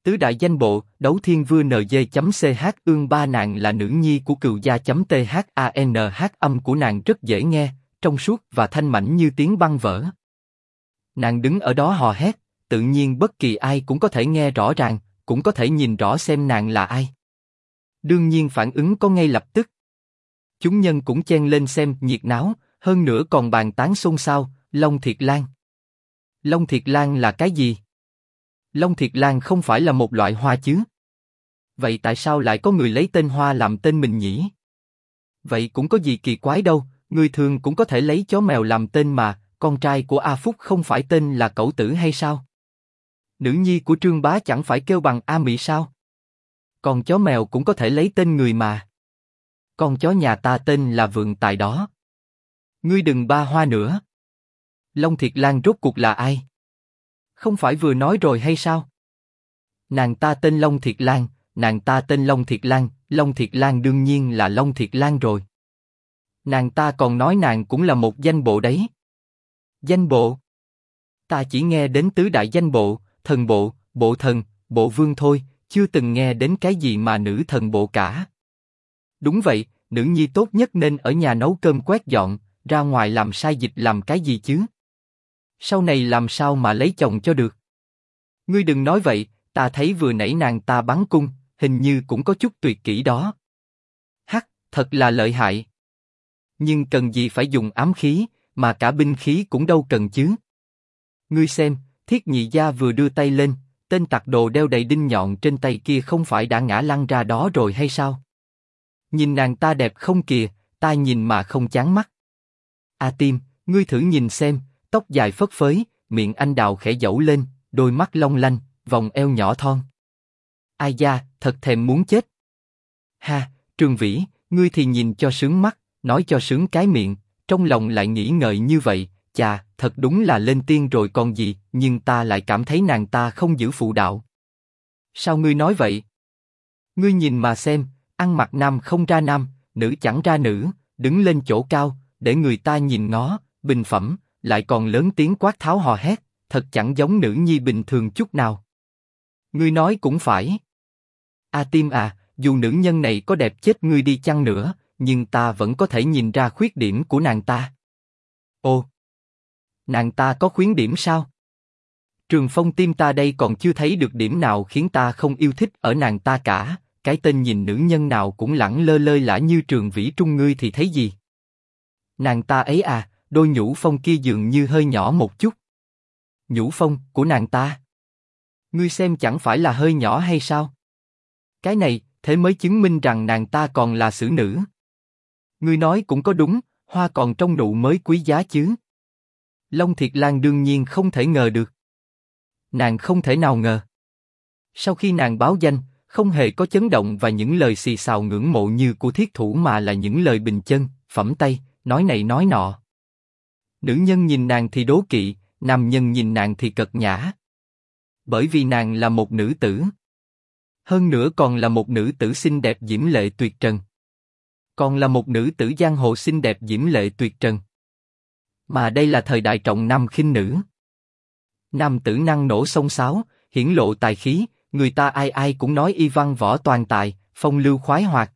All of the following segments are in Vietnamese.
Tứ đại danh bộ, đấu thiên vua NG.ch ương ba nàng là nữ nhi của cừu gia.thanh, âm của nàng rất dễ nghe, trong suốt và thanh mảnh như tiếng băng vỡ. Nàng đứng ở đó hò hét, tự nhiên bất kỳ ai cũng có thể nghe rõ ràng, cũng có thể nhìn rõ xem nàng là ai. Đương nhiên phản ứng có ngay lập tức. Chúng nhân cũng chen lên xem nhiệt náo, hơn nữa còn bàn tán xôn xao, Long Thiệt Lan. Long Thiệt Lan là cái gì? Long Thiệt Lan không phải là một loại hoa chứ? Vậy tại sao lại có người lấy tên hoa làm tên mình nhỉ? Vậy cũng có gì kỳ quái đâu, người thường cũng có thể lấy chó mèo làm tên mà, con trai của A Phúc không phải tên là Cẩu Tử hay sao? Nữ nhi của Trương Bá chẳng phải kêu bằng A Mỹ sao? Còn chó mèo cũng có thể lấy tên người mà. Con chó nhà ta tên là Vượng Tài đó. Ngươi đừng ba hoa nữa. Long Thiệt Lan rốt cuộc là ai? Không phải vừa nói rồi hay sao? Nàng ta tên Long Thiệt Lan, nàng ta tên Long Thiệt Lan, Long Thiệt Lan đương nhiên là Long Thiệt Lan rồi. Nàng ta còn nói nàng cũng là một danh bộ đấy. Danh bộ? Ta chỉ nghe đến tứ đại danh bộ, thần bộ, bộ thần, bộ vương thôi, chưa từng nghe đến cái gì mà nữ thần bộ cả. Đúng vậy, nữ nhi tốt nhất nên ở nhà nấu cơm quét dọn, ra ngoài làm sai dịch làm cái gì chứ? Sau này làm sao mà lấy chồng cho được? Ngươi đừng nói vậy, ta thấy vừa nãy nàng ta bắn cung, hình như cũng có chút tuyệt kỹ đó. Hắc, thật là lợi hại. Nhưng cần gì phải dùng ám khí, mà cả binh khí cũng đâu cần chứ. Ngươi xem, Thiết Nhị Gia vừa đưa tay lên, tên tặc đồ đeo đầy đinh nhọn trên tay kia không phải đã ngã lăn ra đó rồi hay sao? Nhìn nàng ta đẹp không kìa, ta nhìn mà không chán mắt. A Tim, ngươi thử nhìn xem, tóc dài phất phới, miệng anh đào khẽ dẩu lên, đôi mắt long lanh, vòng eo nhỏ thon. Ai da, thật thèm muốn chết. Ha, Trường Vĩ, ngươi thì nhìn cho sướng mắt, nói cho sướng cái miệng, trong lòng lại nghĩ ngợi như vậy, chà, thật đúng là lên tiên rồi còn gì, nhưng ta lại cảm thấy nàng ta không giữ phụ đạo. Sao ngươi nói vậy? Ngươi nhìn mà xem, ăn mặc nam không ra nam, nữ chẳng ra nữ, đứng lên chỗ cao, để người ta nhìn ngó, bình phẩm, lại còn lớn tiếng quát tháo hò hét, thật chẳng giống nữ nhi bình thường chút nào. Ngươi nói cũng phải. A Tim à, dù nữ nhân này có đẹp chết ngươi đi chăng nữa, nhưng ta vẫn có thể nhìn ra khuyết điểm của nàng ta. Ồ, nàng ta có khuyết điểm sao? Trường Phong Tim ta đây còn chưa thấy được điểm nào khiến ta không yêu thích ở nàng ta cả. Cái tên nhìn nữ nhân nào cũng lẳng lơ lơi lả như Trường Vĩ Trung ngươi thì thấy gì? Nàng ta ấy à, đôi nhũ phong kia dường như hơi nhỏ một chút. Nhũ phong của nàng ta? Ngươi xem chẳng phải là hơi nhỏ hay sao? Cái này, thế mới chứng minh rằng nàng ta còn là xử nữ. Ngươi nói cũng có đúng, hoa còn trong nụ mới quý giá chứ. Long Thiệt Lan đương nhiên không thể ngờ được. Nàng không thể nào ngờ. Sau khi nàng báo danh, không hề có chấn động và những lời xì xào ngưỡng mộ như của thiết thủ mà là những lời bình chân, phẩm tay, nói này nói nọ. Nữ nhân nhìn nàng thì đố kỵ, nam nhân nhìn nàng thì cật nhã. Bởi vì nàng là một nữ tử. Hơn nữa còn là một nữ tử xinh đẹp diễm lệ tuyệt trần. Còn là một nữ tử giang hồ xinh đẹp diễm lệ tuyệt trần. Mà đây là thời đại trọng nam khinh nữ. Nam tử năng nổ xông xáo, hiển lộ tài khí, người ta ai ai cũng nói y văn võ toàn tài, phong lưu khoái hoạt.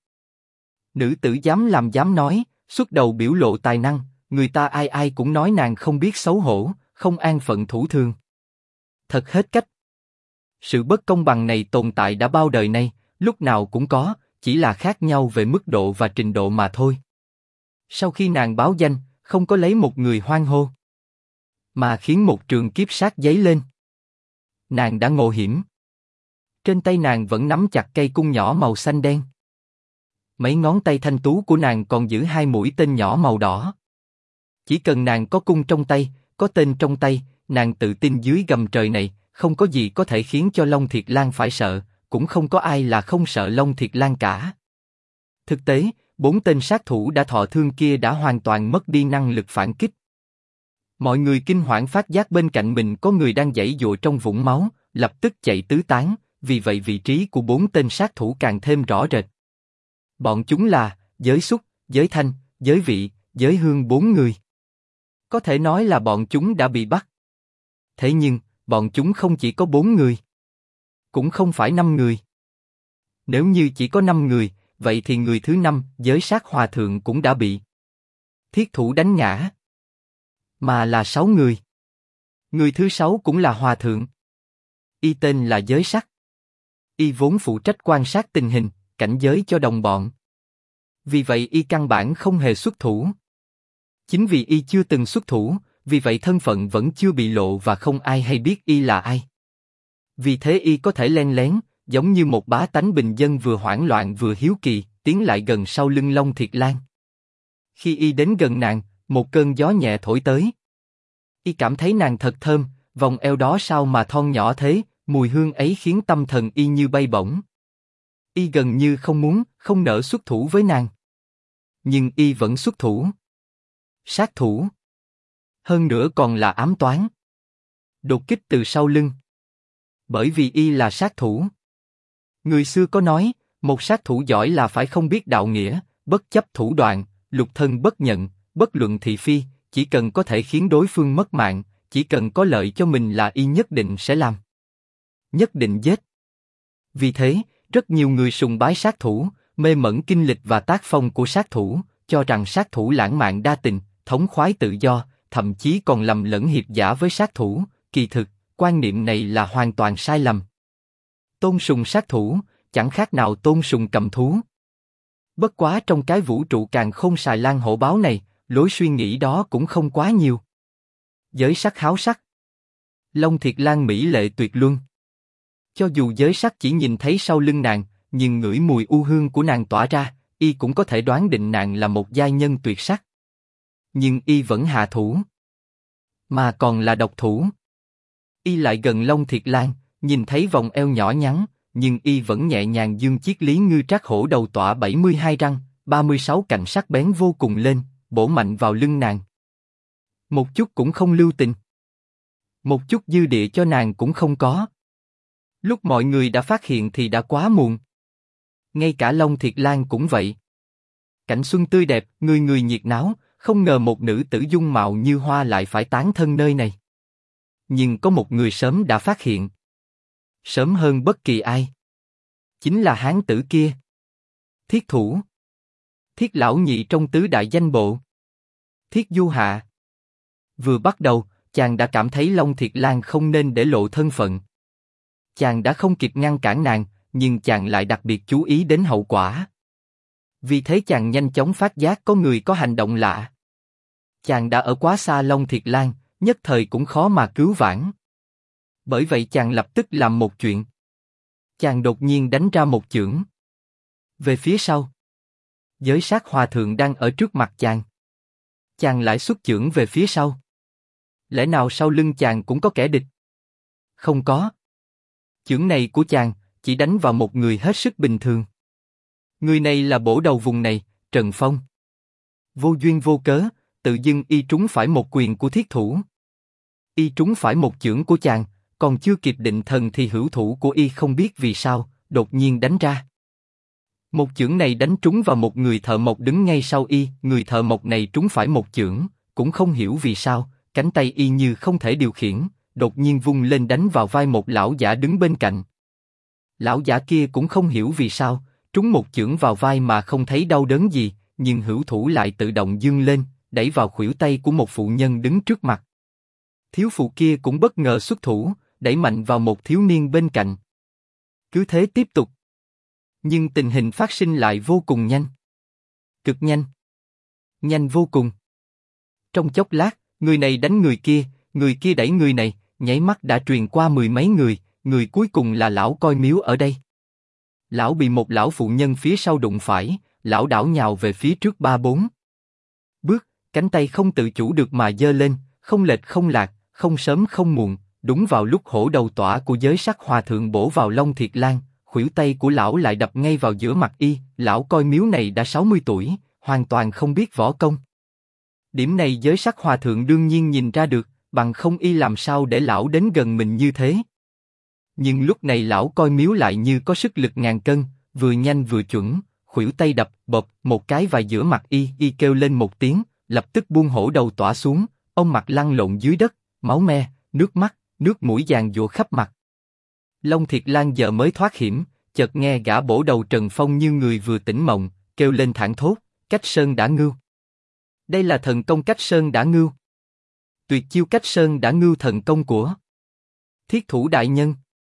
Nữ tử dám làm dám nói, xuất đầu biểu lộ tài năng, người ta ai ai cũng nói nàng không biết xấu hổ, không an phận thủ thường. Thật hết cách. Sự bất công bằng này tồn tại đã bao đời nay, lúc nào cũng có, chỉ là khác nhau về mức độ và trình độ mà thôi. Sau khi nàng báo danh, không có lấy một người hoan hô, mà khiến một trường kiếp sát dấy lên. Nàng đã ngộ hiểm. Trên tay nàng vẫn nắm chặt cây cung nhỏ màu xanh đen. Mấy ngón tay thanh tú của nàng còn giữ hai mũi tên nhỏ màu đỏ. Chỉ cần nàng có cung trong tay, có tên trong tay, nàng tự tin dưới gầm trời này, không có gì có thể khiến cho Long Thiệt Lan phải sợ, cũng không có ai là không sợ Long Thiệt Lan cả. Thực tế, 4 tên sát thủ đã thọ thương kia đã hoàn toàn mất đi năng lực phản kích. Mọi người kinh hoảng phát giác bên cạnh mình có người đang giãy giụa trong vũng máu, lập tức chạy tứ tán, vì vậy vị trí của 4 tên sát thủ càng thêm rõ rệt. Bọn chúng là Giới Xúc, Giới Thanh, Giới Vị, Giới Hương 4 người. Có thể nói là bọn chúng đã bị bắt. Thế nhưng, bọn chúng không chỉ có 4 người. Cũng không phải 5 người. Nếu như chỉ có 5 người, vậy thì người thứ 5, Giới Sát Hòa Thượng cũng đã bị thiết thủ đánh ngã. Mà là 6 người. Người thứ 6 cũng là Hòa Thượng. Y tên là Giới Sắc. Y vốn phụ trách quan sát tình hình, cảnh giới cho đồng bọn. Vì vậy y căn bản không hề xuất thủ. Chính vì y chưa từng xuất thủ, vì vậy thân phận vẫn chưa bị lộ và không ai hay biết y là ai. Vì thế y có thể len lén, giống như một bá tánh bình dân vừa hoảng loạn vừa hiếu kỳ, tiến lại gần sau lưng Long Thiệt Lan. Khi y đến gần nàng, một cơn gió nhẹ thổi tới. Y cảm thấy nàng thật thơm, vòng eo đó sao mà thon nhỏ thế, mùi hương ấy khiến tâm thần y như bay bổng. Y gần như không muốn, không nỡ xuất thủ với nàng. Nhưng y vẫn xuất thủ. Sát thủ. Hơn nữa còn là ám toán. Đột kích từ sau lưng. Bởi vì y là sát thủ. Người xưa có nói, một sát thủ giỏi là phải không biết đạo nghĩa, bất chấp thủ đoạn, lục thân bất nhận, bất luận thị phi, chỉ cần có thể khiến đối phương mất mạng, chỉ cần có lợi cho mình là y nhất định sẽ làm. Nhất định giết. Vì thế, rất nhiều người sùng bái sát thủ, mê mẩn kinh lịch và tác phong của sát thủ, cho rằng sát thủ lãng mạn đa tình, thống khoái tự do, thậm chí còn lầm lẫn hiệp giả với sát thủ. Kỳ thực, quan niệm này là hoàn toàn sai lầm. Tôn sùng sát thủ, chẳng khác nào tôn sùng cầm thú. Bất quá trong cái vũ trụ càn khôn xài lang hổ báo này, lối suy nghĩ đó cũng không quá nhiều. Giới sắc háo sắc. Long Thiệt Lan mỹ lệ tuyệt luân. Cho dù giới sắc chỉ nhìn thấy sau lưng nàng, nhưng ngửi mùi u hương của nàng tỏa ra, y cũng có thể đoán định nàng là một giai nhân tuyệt sắc. Nhưng y vẫn hạ thủ. Mà còn là độc thủ. Y lại gần Long Thiệt Lan, nhìn thấy vòng eo nhỏ nhắn, nhưng y vẫn nhẹ nhàng dương chiếc lý ngư trác hổ đầu tỏa 72 răng, 36 cạnh sắc bén vô cùng lên, bổ mạnh vào lưng nàng. Một chút cũng không lưu tình. Một chút dư địa cho nàng cũng không có. Lúc mọi người đã phát hiện thì đã quá muộn. Ngay cả Long Thiệt Lan cũng vậy. Cảnh xuân tươi đẹp, người người nhiệt náo, không ngờ một nữ tử dung mạo như hoa lại phải tán thân nơi này. Nhưng có một người sớm đã phát hiện. Sớm hơn bất kỳ ai. Chính là hán tử kia. Thiết thủ. Thiết lão nhị trong tứ đại danh bộ. Thiết Du Hạ. Vừa bắt đầu, chàng đã cảm thấy Long Thiệt Lan không nên để lộ thân phận. Chàng đã không kịp ngăn cản nàng, nhưng chàng lại đặc biệt chú ý đến hậu quả. Vì thế chàng nhanh chóng phát giác có người có hành động lạ. Chàng đã ở quá xa Long Thiệt Lan, nhất thời cũng khó mà cứu vãn. Bởi vậy chàng lập tức làm một chuyện. Chàng đột nhiên đánh ra một chưởng. Về phía sau. Giới sát hòa thượng đang ở trước mặt chàng. Chàng lại xuất chưởng về phía sau. Lẽ nào sau lưng chàng cũng có kẻ địch? Không có. Chưởng này của chàng chỉ đánh vào một người hết sức bình thường. Người này là bổ đầu vùng này, Trần Phong. Vô duyên vô cớ, tự dưng y trúng phải một quyền của thiết thủ. Y trúng phải một chưởng của chàng, còn chưa kịp định thần thì hữu thủ của y không biết vì sao, đột nhiên đánh ra. Một chưởng này đánh trúng vào một người thợ mộc đứng ngay sau y, người thợ mộc này trúng phải một chưởng, cũng không hiểu vì sao, cánh tay y như không thể điều khiển, đột nhiên vung lên đánh vào vai một lão giả đứng bên cạnh. Lão giả kia cũng không hiểu vì sao, trúng một chưởng vào vai mà không thấy đau đớn gì, nhưng hữu thủ lại tự động giương lên, đẩy vào khuỷu tay của một phụ nhân đứng trước mặt. Thiếu phụ kia cũng bất ngờ xuất thủ, đẩy mạnh vào một thiếu niên bên cạnh. Cứ thế tiếp tục. Nhưng tình hình phát sinh lại vô cùng nhanh. Cực nhanh. Nhanh vô cùng. Trong chốc lát, người này đánh người kia đẩy người này, nháy mắt đã truyền qua mười mấy người cuối cùng là lão coi miếu ở đây. Lão bị một lão phụ nhân phía sau đụng phải, lão đảo nhào về phía trước 3-4 bước, cánh tay không tự chủ được mà giơ lên, không lệch không lạc, không sớm không muộn, đúng vào lúc hổ đầu tỏa của giới sắc hòa thượng bổ vào Long Thiệt Lan, khuỷu tay của lão lại đập ngay vào giữa mặt y. Lão coi miếu này đã 60 tuổi, hoàn toàn không biết võ công. Điểm này giới sắc hòa thượng đương nhiên nhìn ra được, bằng không y làm sao để lão đến gần mình như thế. Nhưng lúc này lão coi miếu lại như có sức lực ngàn cân, vừa nhanh vừa chuẩn, khuỷu tay đập bộp một cái vào giữa mặt y. Y kêu lên một tiếng, lập tức buông hổ đầu tỏa xuống, ông mặt lăn lộn dưới đất, máu me, nước mắt, nước mũi giàn giụa khắp mặt. Long Thiệt Lan giờ mới thoát hiểm, chợt nghe gã bổ đầu Trần Phong như người vừa tỉnh mộng, kêu lên thảng thốt, Cách Sơn Đả Ngưu. Đây là thần công Cách Sơn Đả Ngưu. Tuyệt chiêu Cách Sơn Đả Ngưu thần công của Thiết Thủ đại nhân.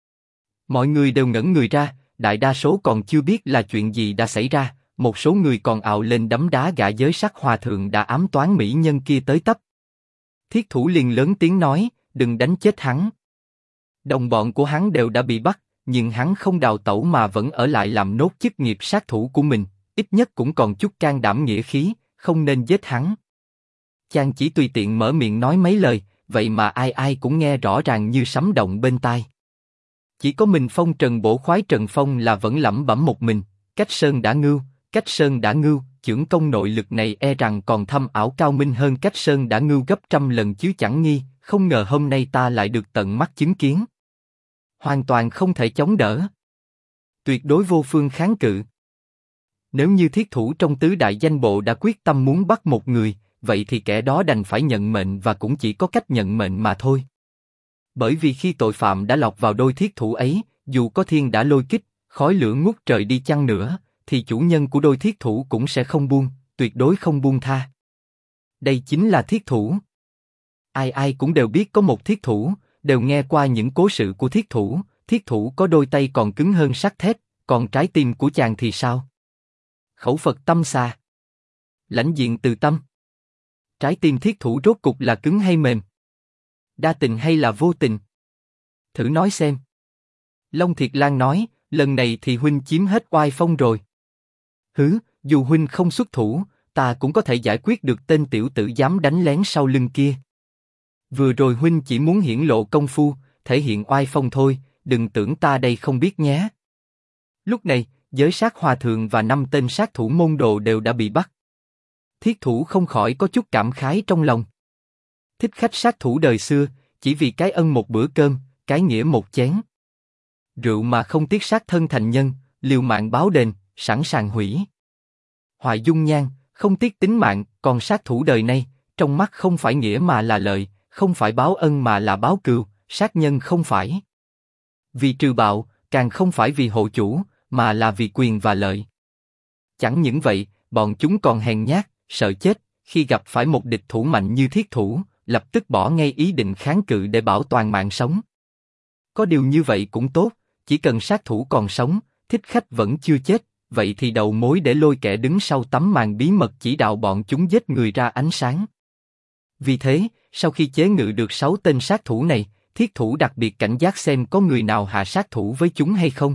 Mọi người đều ngẩn người ra, đại đa số còn chưa biết là chuyện gì đã xảy ra, một số người còn ào lên đấm đá gã Giới Sắc hòa thượng đã ám toán mỹ nhân kia tới tấp. Thiết Thủ liền lớn tiếng nói, đừng đánh chết hắn. Đồng bọn của hắn đều đã bị bắt, nhưng hắn không đào tẩu mà vẫn ở lại làm nốt chức nghiệp sát thủ của mình, ít nhất cũng còn chút can đảm nghĩa khí, không nên giết hắn. Chàng chỉ tùy tiện mở miệng nói mấy lời, vậy mà ai ai cũng nghe rõ ràng như sấm động bên tai. Chỉ có mình Phong Trần bổ khoái Trần Phong là vẫn lẩm bẩm một mình, Cách Sơn Đả Ngưu, Cách Sơn Đả Ngưu, chưởng công nội lực này e rằng còn thâm ảo cao minh hơn Cách Sơn Đả Ngưu gấp trăm lần chứ chẳng nghi, không ngờ hôm nay ta lại được tận mắt chứng kiến. Hoàn toàn không thể chống đỡ. Tuyệt đối vô phương kháng cự. Nếu như Thiết Thủ trong tứ đại danh bộ đã quyết tâm muốn bắt một người, vậy thì kẻ đó đành phải nhận mệnh và cũng chỉ có cách nhận mệnh mà thôi. Bởi vì khi tội phạm đã lọt vào đôi thiết thủ ấy, dù có thiên đã lôi kích, khói lửa ngút trời đi chăng nữa, thì chủ nhân của đôi thiết thủ cũng sẽ không buông, tuyệt đối không buông tha. Đây chính là thiết thủ. Ai ai cũng đều biết có một thiết thủ, đều nghe qua những cố sự của thiết thủ có đôi tay còn cứng hơn sắt thép, còn trái tim của chàng thì sao? Khẩu Phật tâm xà. Lãnh diện từ tâm. Trái tim thiết thủ rốt cục là cứng hay mềm? Đa tình hay là vô tình? Thử nói xem. Long Thiệt Lan nói, lần này thì huynh chiếm hết oai phong rồi. Hứ, dù huynh không xuất thủ, ta cũng có thể giải quyết được tên tiểu tử dám đánh lén sau lưng kia. Vừa rồi huynh chỉ muốn hiển lộ công phu, thể hiện oai phong thôi, đừng tưởng ta đây không biết nhé. Lúc này, Giới Sát hòa thượng và 5 tên sát thủ môn đồ đều đã bị bắt. Thiết Thủ không khỏi có chút cảm khái trong lòng. Thích khách sát thủ đời xưa, chỉ vì cái ân một bữa cơm, cái nghĩa một chén rượu mà không tiếc sát thân thành nhân, liều mạng báo đền, sẵn sàng hủy hoại dung nhan, không tiếc tính mạng. Còn sát thủ đời nay, trong mắt không phải nghĩa mà là lợi, không phải báo ân mà là báo cừu, sát nhân không phải vì trừ bạo, càng không phải vì hộ chủ, mà là vì quyền và lợi. Chẳng những vậy, bọn chúng còn hèn nhát, sợ chết, khi gặp phải một địch thủ mạnh như Thiết Thủ, lập tức bỏ ngay ý định kháng cự để bảo toàn mạng sống. Có điều như vậy cũng tốt, chỉ cần sát thủ còn sống, thích khách vẫn chưa chết, vậy thì đầu mối để lôi kẻ đứng sau tấm màn bí mật chỉ đạo bọn chúng giết người ra ánh sáng. Vì thế, sau khi chế ngự được 6 tên sát thủ này, Thiết Thủ đặc biệt cảnh giác xem có người nào hạ sát thủ với chúng hay không.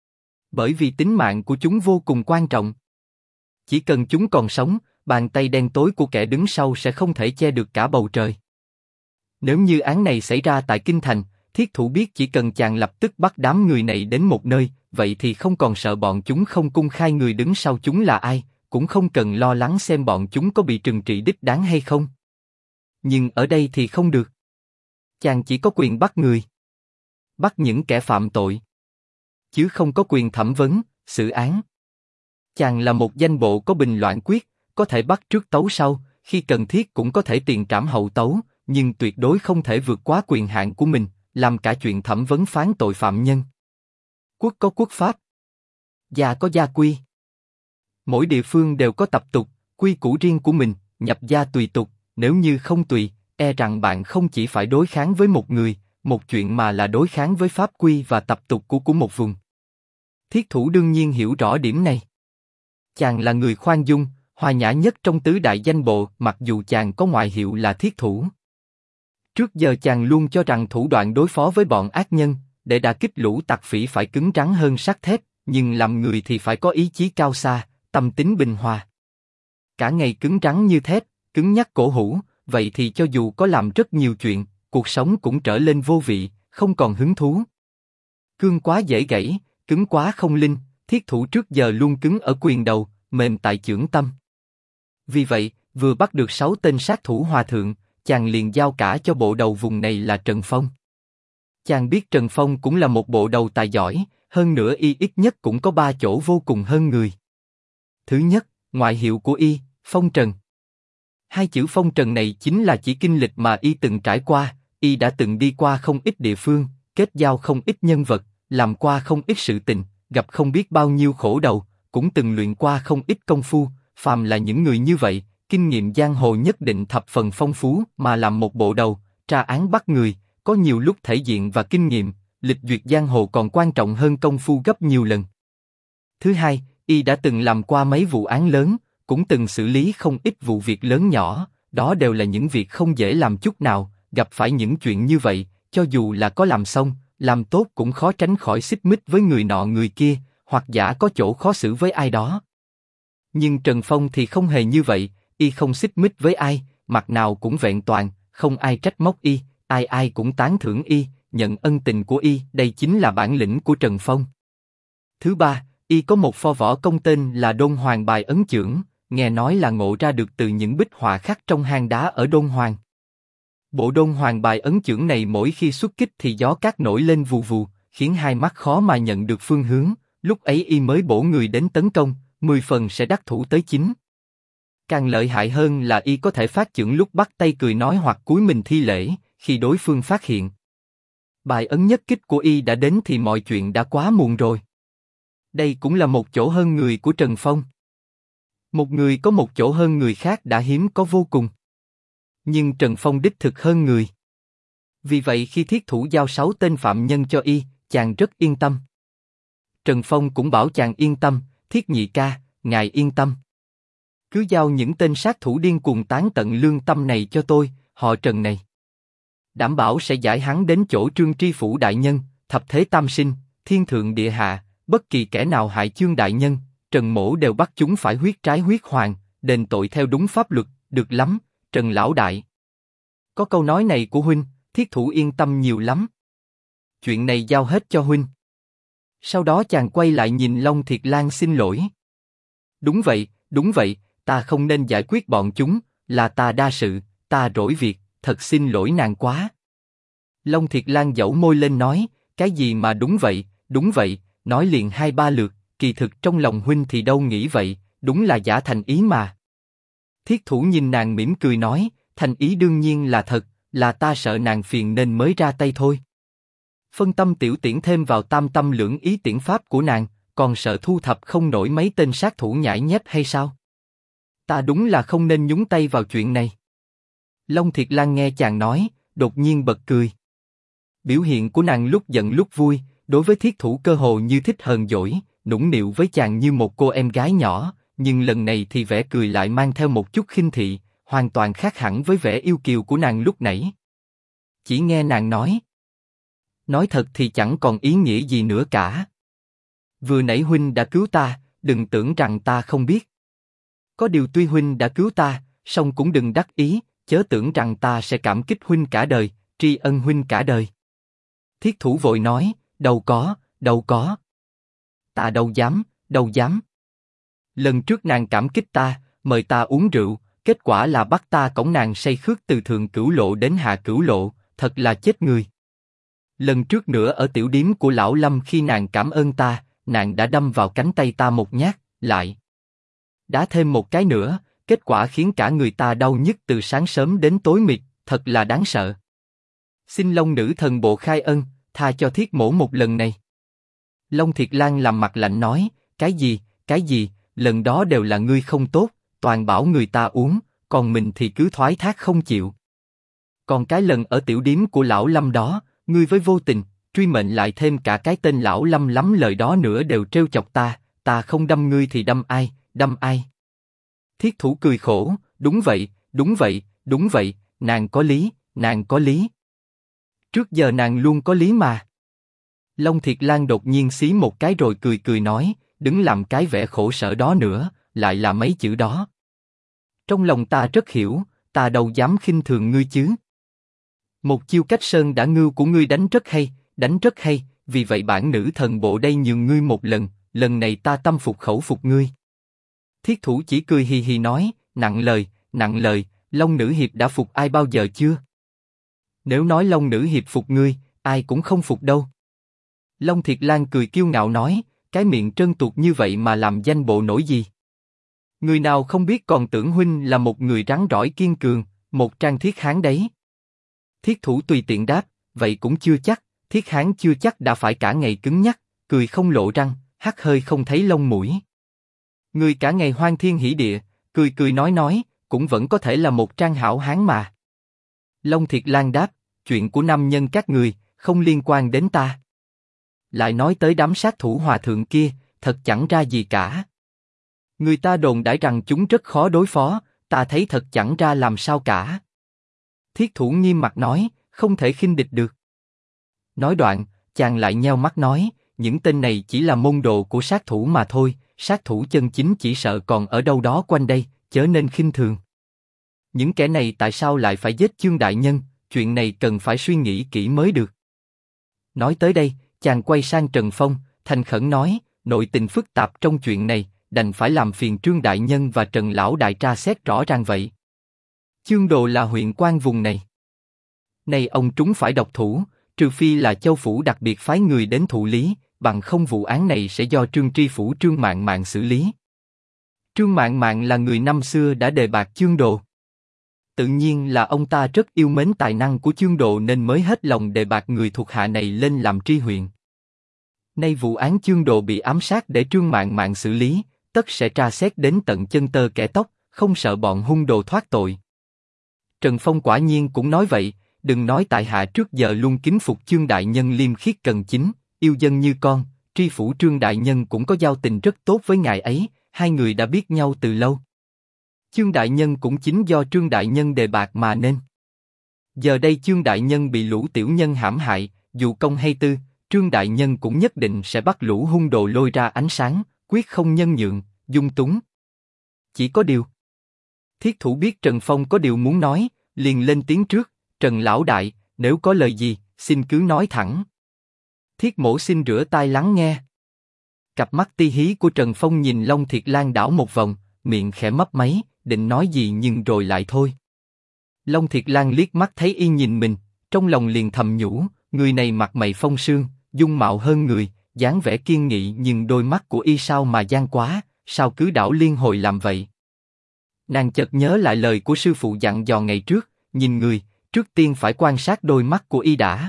Bởi vì tính mạng của chúng vô cùng quan trọng. Chỉ cần chúng còn sống, bàn tay đen tối của kẻ đứng sau sẽ không thể che được cả bầu trời. Nếu như án này xảy ra tại Kinh Thành, Thiết Thủ biết chỉ cần chàng lập tức bắt đám người này đến một nơi, vậy thì không còn sợ bọn chúng không công khai người đứng sau chúng là ai, cũng không cần lo lắng xem bọn chúng có bị trừng trị đích đáng hay không. Nhưng ở đây thì không được. Chàng chỉ có quyền bắt người. Bắt những kẻ phạm tội. Chứ không có quyền thẩm vấn, xử án. Chàng là một danh bộ có bình loạn quyết, có thể bắt trước tấu sau, khi cần thiết cũng có thể tiền trảm hậu tấu, nhưng tuyệt đối không thể vượt quá quyền hạn của mình, làm cả chuyện thẩm vấn phán tội phạm nhân. Quốc có quốc pháp, gia có gia quy. Mỗi địa phương đều có tập tục, quy củ riêng của mình, nhập gia tùy tục, nếu như không tùy, e rằng bạn không chỉ phải đối kháng với một người, một chuyện mà là đối kháng với pháp quy và tập tục của một vùng. Thiết Thủ đương nhiên hiểu rõ điểm này. Chàng là người khoan dung, hòa nhã nhất trong tứ đại danh bộ, mặc dù chàng có ngoại hiệu là Thiết Thủ. Trước giờ chàng luôn cho rằng thủ đoạn đối phó với bọn ác nhân, để đả kích lũ tặc phỉ phải cứng rắn hơn sắt thép, nhưng làm người thì phải có ý chí cao xa, tâm tính bình hòa. Cả ngày cứng rắn như thép, cứng nhắc cổ hủ, vậy thì cho dù có làm rất nhiều chuyện, cuộc sống cũng trở lên vô vị, không còn hứng thú. Cương quá dễ gãy, cứng quá không linh, Thiết Thủ trước giờ luôn cứng ở quyền đầu, mềm tại chưởng tâm. Vì vậy, vừa bắt được 6 tên sát thủ hòa thượng, chàng liền giao cả cho bộ đầu vùng này là Trần Phong. Chàng biết Trần Phong cũng là một bộ đầu tài giỏi, hơn nữa y ít nhất cũng có 3 chỗ vô cùng hơn người. Thứ nhất, ngoại hiệu của y, Phong Trần. 2 chữ Phong Trần này chính là chỉ kinh lịch mà y từng trải qua, y đã từng đi qua không ít địa phương, kết giao không ít nhân vật, làm qua không ít sự tình, gặp không biết bao nhiêu khổ đầu, cũng từng luyện qua không ít công phu, phàm là những người như vậy, kinh nghiệm giang hồ nhất định thập phần phong phú, mà làm một bộ đầu, tra án bắt người, có nhiều lúc thể diện và kinh nghiệm, lịch duyệt giang hồ còn quan trọng hơn công phu gấp nhiều lần. Thứ hai, y đã từng làm qua mấy vụ án lớn, cũng từng xử lý không ít vụ việc lớn nhỏ, đó đều là những việc không dễ làm chút nào, gặp phải những chuyện như vậy, cho dù là có làm xong, làm tốt cũng khó tránh khỏi xích mích với người nọ người kia, hoặc giả có chỗ khó xử với ai đó. Nhưng Trần Phong thì không hề như vậy, y không xích mích với ai, mặt nào cũng vẹn toàn, không ai trách móc y, ai ai cũng tán thưởng y, nhận ân tình của y, đây chính là bản lĩnh của Trần Phong. Thứ ba, y có một pho võ công tên là Đôn Hoàng Bài Ấn Chưởng, nghe nói là ngộ ra được từ những bích họa khắc trong hang đá ở Đôn Hoàng. Bộ Đôn Hoàng Bài Ấn Chưởng này mỗi khi xuất kích thì gió cát nổi lên vù vù, khiến hai mắt khó mà nhận được phương hướng, lúc ấy y mới bổ người đến tấn công, 10 phần sẽ đắc thủ tới 9. Càng lợi hại hơn là y có thể phát chưởng lúc bắt tay cười nói hoặc cúi mình thi lễ, khi đối phương phát hiện. Bài ấn nhất kích của y đã đến thì mọi chuyện đã quá muộn rồi. Đây cũng là một chỗ hơn người của Trần Phong. Một người có một chỗ hơn người khác đã hiếm có vô cùng. Nhưng Trần Phong đích thực hơn người. Vì vậy khi thiết thủ giao 6 tên phạm nhân cho y, chàng rất yên tâm. Trần Phong cũng bảo chàng yên tâm, Thiết nhị ca, ngài yên tâm. Cứ giao những tên sát thủ điên cuồng tán tận lương tâm này cho tôi, họ Trần này. Đảm bảo sẽ giải hắn đến chỗ Trương Tri Phủ đại nhân, thập thế tam sinh, thiên thượng địa hạ, bất kỳ kẻ nào hại Chương đại nhân, Trần mỗ đều bắt chúng phải huyết trái huyết hoàn, đền tội theo đúng pháp luật, được lắm, Trần lão đại. Có câu nói này của huynh, thiết thủ yên tâm nhiều lắm. Chuyện này giao hết cho huynh. Sau đó chàng quay lại nhìn Long Thiệt Lan xin lỗi. Đúng vậy, ta không nên giải quyết bọn chúng, là ta đa sự, ta rỗi việc, thật xin lỗi nàng quá. Long Thiệt Lan dẫu môi lên nói, cái gì mà đúng vậy, nói liền 2-3 lượt, kỳ thực trong lòng huynh thì đâu nghĩ vậy, đúng là giả thành ý mà. Thiết thủ nhìn nàng mỉm cười nói, thành ý đương nhiên là thật, là ta sợ nàng phiền nên mới ra tay thôi. Phân tâm tiểu tiễn thêm vào tam tâm lưỡng ý tiễn pháp của nàng, còn sợ thu thập không nổi mấy tên sát thủ nhãi nhép hay sao? Ta đúng là không nên nhúng tay vào chuyện này. Long Thiệt Lan nghe chàng nói, đột nhiên bật cười. Biểu hiện của nàng lúc giận lúc vui, đối với thiết thủ cơ hồ như thích hờn dỗi, nũng nịu với chàng như một cô em gái nhỏ, nhưng lần này thì vẻ cười lại mang theo một chút khinh thị, hoàn toàn khác hẳn với vẻ yêu kiều của nàng lúc nãy. Chỉ nghe nàng nói thật thì chẳng còn ý nghĩa gì nữa cả. Vừa nãy huynh đã cứu ta, đừng tưởng rằng ta không biết. Có điều tuy huynh đã cứu ta, song cũng đừng đắc ý, chớ tưởng rằng ta sẽ cảm kích huynh cả đời, tri ân huynh cả đời. Thiết thủ vội nói, đâu có. Ta đâu dám. Lần trước nàng cảm kích ta, mời ta uống rượu, kết quả là bắt ta cõng nàng say khướt từ thượng cửu lộ đến hạ cửu lộ, thật là chết người. Lần trước nữa ở tiểu điếm của lão Lâm khi nàng cảm ơn ta, nàng đã đâm vào cánh tay ta một nhát, lại đá thêm một cái nữa, kết quả khiến cả người ta đau nhức từ sáng sớm đến tối mịt, thật là đáng sợ. Xin Long nữ thần bộ khai ân, tha cho thiết mổ một lần này. Long Thiệt Lan làm mặt lạnh nói, cái gì, lần đó đều là ngươi không tốt, toàn bảo người ta uống, còn mình thì cứ thoái thác không chịu. Còn cái lần ở tiểu điếm của lão Lâm đó, ngươi với vô tình, truy mệnh lại thêm cả cái tên lão Lâm lắm lời đó nữa đều trêu chọc ta không đâm ngươi thì đâm ai? Thiết thủ cười khổ, đúng vậy, nàng có lý. Trước giờ nàng luôn có lý mà. Long Thiệt Lan đột nhiên xí một cái rồi cười nói, đừng làm cái vẻ khổ sở đó nữa, lại là mấy chữ đó. Trong lòng ta rất hiểu, ta đâu dám khinh thường ngươi chứ. Một chiêu cách sơn đã ngưu của ngươi đánh rất hay, vì vậy bản nữ thần bộ đây nhường ngươi một lần này ta tâm phục khẩu phục ngươi. Thiết thủ chỉ cười hì hì nói, nặng lời, Long nữ hiệp đã phục ai bao giờ chưa? Nếu nói Long nữ hiệp phục ngươi, ai cũng không phục đâu. Long Thiệt Lan cười kiêu ngạo nói, cái miệng trơn tuột như vậy mà làm danh bộ nổi gì? Người nào không biết còn tưởng huynh là một người rắn rỏi kiên cường, một trang thiết hán đấy. Thiết thủ tùy tiện đáp, vậy cũng chưa chắc, Thiết Hán chưa chắc đã phải cả ngày cứng nhắc, cười không lộ răng, hắt hơi không thấy lông mũi. Người cả ngày hoan thiên hỉ địa, cười cười nói, cũng vẫn có thể là một trang hảo hán mà. Long Thiệt Lan đáp, chuyện của nam nhân các người, không liên quan đến ta. Lại nói tới đám sát thủ hòa thượng kia, thật chẳng ra gì cả. Người ta đồn đãi rằng chúng rất khó đối phó, ta thấy thật chẳng ra làm sao cả. Thiết Thủ nghiêm mặt nói, không thể khinh địch được. Nói đoạn, chàng lại nheo mắt nói, những tên này chỉ là môn đồ của sát thủ mà thôi, sát thủ chân chính chỉ sợ còn ở đâu đó quanh đây, chớ nên khinh thường. Những kẻ này tại sao lại phải giết Chương đại nhân, chuyện này cần phải suy nghĩ kỹ mới được. Nói tới đây, chàng quay sang Trần Phong, thành khẩn nói, nội tình phức tạp trong chuyện này, đành phải làm phiền Trương đại nhân và Trần lão đại tra xét rõ ràng vậy. Chương Đồ là huyện quan vùng này. Nay ông trúng phải độc thủ, trừ phi là Châu phủ đặc biệt phái người đến thụ lý, bằng không vụ án này sẽ do Trương tri phủ Trương Mạn Mạn xử lý. Trương Mạn Mạn là người năm xưa đã đề bạt Chương Đồ. Tự nhiên là ông ta rất yêu mến tài năng của Chương Đồ nên mới hết lòng đề bạt người thuộc hạ này lên làm tri huyện. Nay vụ án Chương Đồ bị ám sát để Trương Mạn Mạn xử lý, tất sẽ tra xét đến tận chân tơ kẽ tóc, không sợ bọn hung đồ thoát tội. Trần Phong quả nhiên cũng nói vậy, đừng nói tại hạ trước giờ luôn kính phục Chương đại nhân liêm khiết cần chính, yêu dân như con, tri phủ Trương đại nhân cũng có giao tình rất tốt với ngài ấy, hai người đã biết nhau từ lâu. Chương đại nhân cũng chính do Trương đại nhân đề bạt mà nên. Giờ đây Chương đại nhân bị lũ tiểu nhân hãm hại, dù công hay tư, Trương đại nhân cũng nhất định sẽ bắt lũ hung đồ lôi ra ánh sáng, quyết không nhân nhượng, dung túng. Chỉ có điều. Thiết Thủ biết Trần Phong có điều muốn nói, liền lên tiếng trước, Trần lão đại, nếu có lời gì, xin cứ nói thẳng. Thiết Mổ xin rửa tai lắng nghe. Cặp mắt ti hí của Trần Phong nhìn Long Thiệt Lan đảo một vòng, miệng khẽ mấp máy, định nói gì nhưng rồi lại thôi. Long Thiệt Lan liếc mắt thấy y nhìn mình, trong lòng liền thầm nhủ, người này mặt mày phong sương, dung mạo hơn người, dáng vẻ kiên nghị nhưng đôi mắt của y sao mà gian quá, sao cứ đảo liên hồi làm vậy. Nàng chợt nhớ lại lời của sư phụ dặn dò ngày trước, nhìn người, trước tiên phải quan sát đôi mắt của y đã.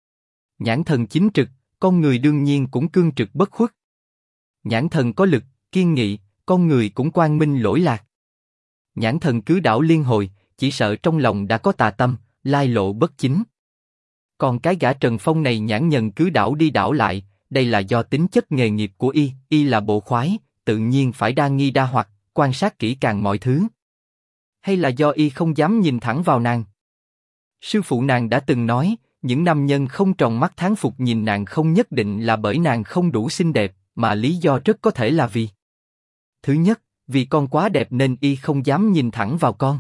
Nhãn thần chính trực, con người đương nhiên cũng cương trực bất khuất. Nhãn thần có lực, kiên nghị, con người cũng quang minh lỗi lạc. Nhãn thần cứ đảo liên hồi, chỉ sợ trong lòng đã có tà tâm, lai lộ bất chính. Còn cái gã Trần Phong này nhãn nhần cứ đảo đi đảo lại, đây là do tính chất nghề nghiệp của y là bộ khoái, tự nhiên phải đa nghi đa hoặc, quan sát kỹ càng mọi thứ. Hay là do y không dám nhìn thẳng vào nàng? Sư phụ nàng đã từng nói, những nam nhân không tròn mắt thán phục nhìn nàng không nhất định là bởi nàng không đủ xinh đẹp, mà lý do rất có thể là vì: thứ nhất, vì con quá đẹp nên y không dám nhìn thẳng vào con.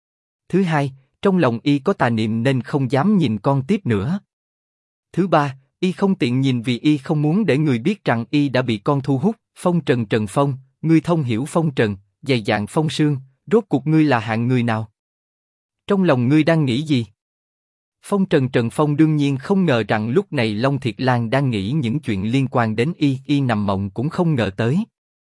Thứ hai, trong lòng y có tà niệm nên không dám nhìn con tiếp nữa. Thứ ba, y không tiện nhìn vì y không muốn để người biết rằng y đã bị con thu hút. Phong Trần Trần Phong, ngươi thông hiểu phong trần, dày dạn phong sương, rốt cuộc ngươi là hạng người nào? Trong lòng ngươi đang nghĩ gì? Phong Trần Trần Phong đương nhiên không ngờ rằng lúc này Long Thiệt Lan đang nghĩ những chuyện liên quan đến y nằm mộng cũng không ngờ tới.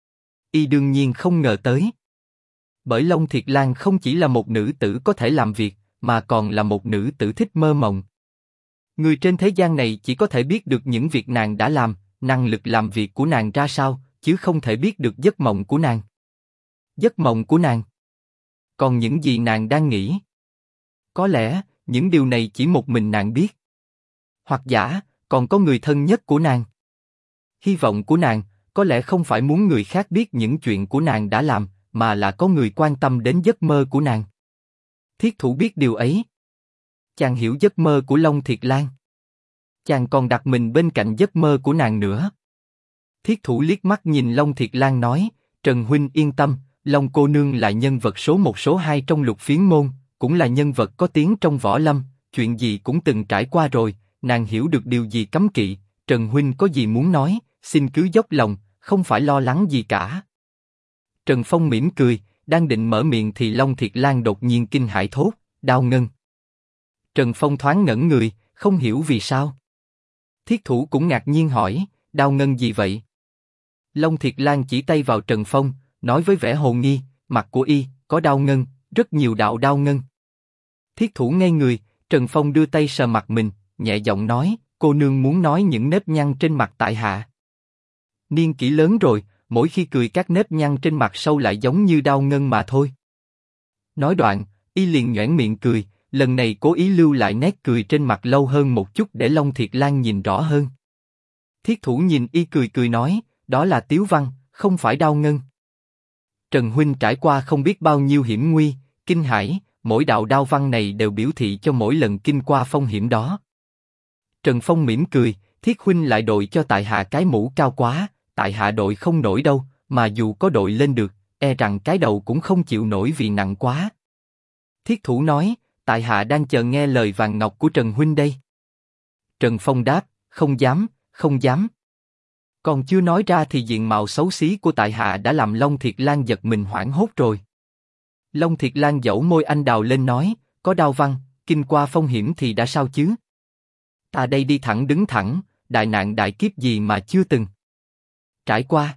Y đương nhiên không ngờ tới. Bởi Long Thiệt Lan không chỉ là một nữ tử có thể làm việc, mà còn là một nữ tử thích mơ mộng. Người trên thế gian này chỉ có thể biết được những việc nàng đã làm, năng lực làm việc của nàng ra sao, chứ không thể biết được giấc mộng của nàng. Giấc mộng của nàng. Còn những gì nàng đang nghĩ? Có lẽ, những điều này chỉ một mình nàng biết. Hoặc giả, còn có người thân nhất của nàng. Hy vọng của nàng, có lẽ không phải muốn người khác biết những chuyện của nàng đã làm, mà là có người quan tâm đến giấc mơ của nàng. Thiết Thủ biết điều ấy. Chàng hiểu giấc mơ của Long Thiệt Lan. Chàng còn đặt mình bên cạnh giấc mơ của nàng nữa. Thiết Thủ liếc mắt nhìn Long Thiệt Lan nói, Trần huynh yên tâm, Long cô nương là nhân vật số 1 số 2 trong Lục Phiến môn, cũng là nhân vật có tiếng trong võ lâm, chuyện gì cũng từng trải qua rồi, nàng hiểu được điều gì cấm kỵ, Trần huynh có gì muốn nói, xin cứ dốc lòng, không phải lo lắng gì cả. Trần Phong mỉm cười, đang định mở miệng thì Long Thiệt Lan đột nhiên kinh hãi thốt, Đao Ngân. Trần Phong thoáng ngẩn người, không hiểu vì sao. Thiết Thủ cũng ngạc nhiên hỏi, Đao Ngân gì vậy? Long Thiệt Lan chỉ tay vào Trần Phong, nói với vẻ hồ nghi, mặt của y có đao ngân, rất nhiều đạo đao ngân. Thiết Thủ ngây người, Trần Phong đưa tay sờ mặt mình, nhẹ giọng nói, cô nương muốn nói những nếp nhăn trên mặt tại hạ. Niên kỷ lớn rồi, mỗi khi cười các nếp nhăn trên mặt sâu lại giống như đao ngân mà thôi. Nói đoạn, y liền nhoẻn miệng cười, lần này cố ý lưu lại nét cười trên mặt lâu hơn một chút để Long Thiệt Lan nhìn rõ hơn. Thiết Thủ nhìn y cười cười nói, đó là tiếu văn, không phải đao ngân. Trần huynh trải qua không biết bao nhiêu hiểm nguy, kinh hãi, mỗi đạo đao văn này đều biểu thị cho mỗi lần kinh qua phong hiểm đó. Trần Phong mỉm cười, Thiết huynh lại đội cho tại hạ cái mũ cao quá, tại hạ đội không nổi đâu, mà dù có đội lên được, e rằng cái đầu cũng không chịu nổi vì nặng quá. Thiết Thủ nói, tại hạ đang chờ nghe lời vàng ngọc của Trần huynh đây. Trần Phong đáp, không dám, không dám. Còn chưa nói ra thì diện mạo xấu xí của tại hạ đã làm Long Thiệt Lan giật mình hoảng hốt rồi. Long Thiệt Lan dẫu môi anh đào lên nói, có đao văn, kinh qua phong hiểm thì đã sao chứ? Ta đây đi thẳng đứng thẳng, đại nạn đại kiếp gì mà chưa từng trải qua.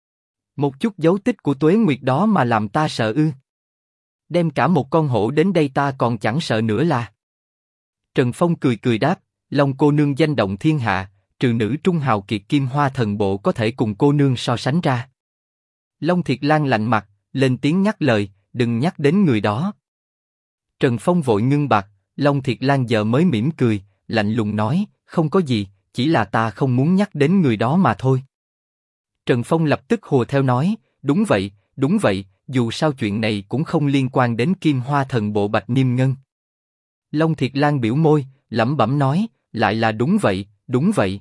Một chút dấu tích của tuế nguyệt đó mà làm ta sợ ư? Đem cả một con hổ đến đây ta còn chẳng sợ nữa là. Trần Phong cười cười đáp, Long cô nương danh động thiên hạ, trừ nữ trung hào kiệt Kim Hoa thần bộ có thể cùng cô nương so sánh ra. Long Thiệt Lan lạnh mặt, lên tiếng nhắc lời, đừng nhắc đến người đó. Trần Phong vội ngưng bặt, Long Thiệt Lan giờ mới mỉm cười, lạnh lùng nói, không có gì, chỉ là ta không muốn nhắc đến người đó mà thôi. Trần Phong lập tức hùa theo nói, đúng vậy, dù sao chuyện này cũng không liên quan đến Kim Hoa thần bộ Bạch Niêm Ngân. Long Thiệt Lan biểu môi, lẩm bẩm nói, lại là đúng vậy.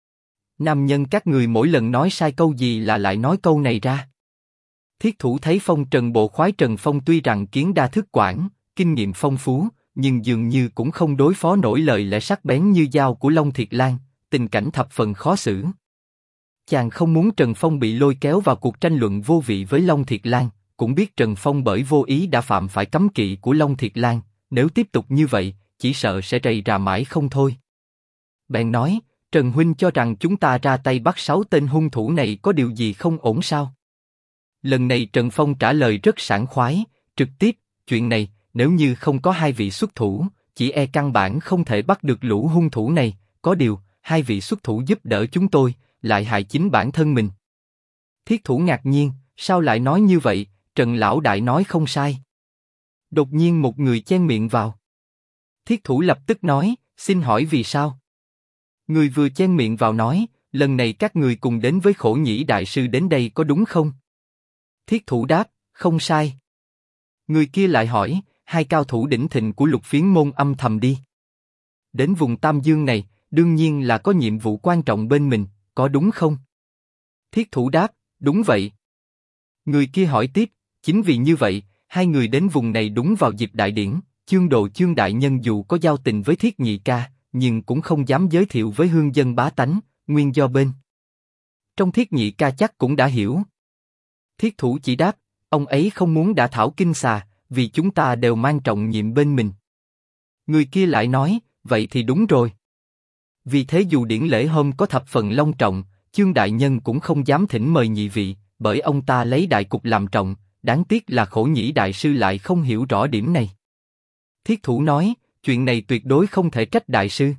Nam nhân các người mỗi lần nói sai câu gì là lại nói câu này ra. Thiết Thủ thấy phong trần bộ khoái Trần Phong tuy rằng kiến đa thức quảng, kinh nghiệm phong phú, nhưng dường như cũng không đối phó nổi lời lẽ sắc bén như dao của Long Thiệt Lan, tình cảnh thập phần khó xử. Chàng không muốn Trần Phong bị lôi kéo vào cuộc tranh luận vô vị với Long Thiệt Lan, cũng biết Trần Phong bởi vô ý đã phạm phải cấm kỵ của Long Thiệt Lan, nếu tiếp tục như vậy, chỉ sợ sẽ rầy rà mãi không thôi. Bèn nói, Trần huynh cho rằng chúng ta ra tay bắt 6 tên hung thủ này có điều gì không ổn sao? Lần này Trần Phong trả lời rất sảng khoái, trực tiếp, chuyện này, nếu như không có hai vị xuất thủ, chỉ e căn bản không thể bắt được lũ hung thủ này, có điều, hai vị xuất thủ giúp đỡ chúng tôi, lại hại chính bản thân mình. Thiết Thủ ngạc nhiên, sao lại nói như vậy, Trần Lão Đại nói không sai. Đột nhiên một người chen miệng vào. Thiết Thủ lập tức nói, xin hỏi vì sao? Người vừa chen miệng vào nói, lần này các người cùng đến với Khổ Nhĩ Đại Sư đến đây có đúng không? Thiết Thủ đáp, không sai. Người kia lại hỏi, hai cao thủ đỉnh thịnh của Lục Phiến môn âm thầm đi đến vùng Tam Dương này, đương nhiên là có nhiệm vụ quan trọng bên mình, có đúng không? Thiết Thủ đáp, đúng vậy. Người kia hỏi tiếp, chính vì như vậy, hai người đến vùng này đúng vào dịp đại điển, Chương Đồ Chương đại nhân dù có giao tình với Thiết Nhị ca, nhưng cũng không dám giới thiệu với hương dân bá tánh, nguyên do bên trong Thiết Nhị ca chắc cũng đã hiểu. Thiết Thủ chỉ đáp, ông ấy không muốn đả thảo kinh xà, vì chúng ta đều mang trọng nhiệm bên mình. Người kia lại nói, vậy thì đúng rồi. Vì thế dù điển lễ hôm có thập phần long trọng, Chương đại nhân cũng không dám thỉnh mời nhị vị, bởi ông ta lấy đại cục làm trọng, đáng tiếc là Khổ Nhĩ Đại Sư lại không hiểu rõ điểm này. Thiết Thủ nói, chuyện này tuyệt đối không thể trách Đại Sư.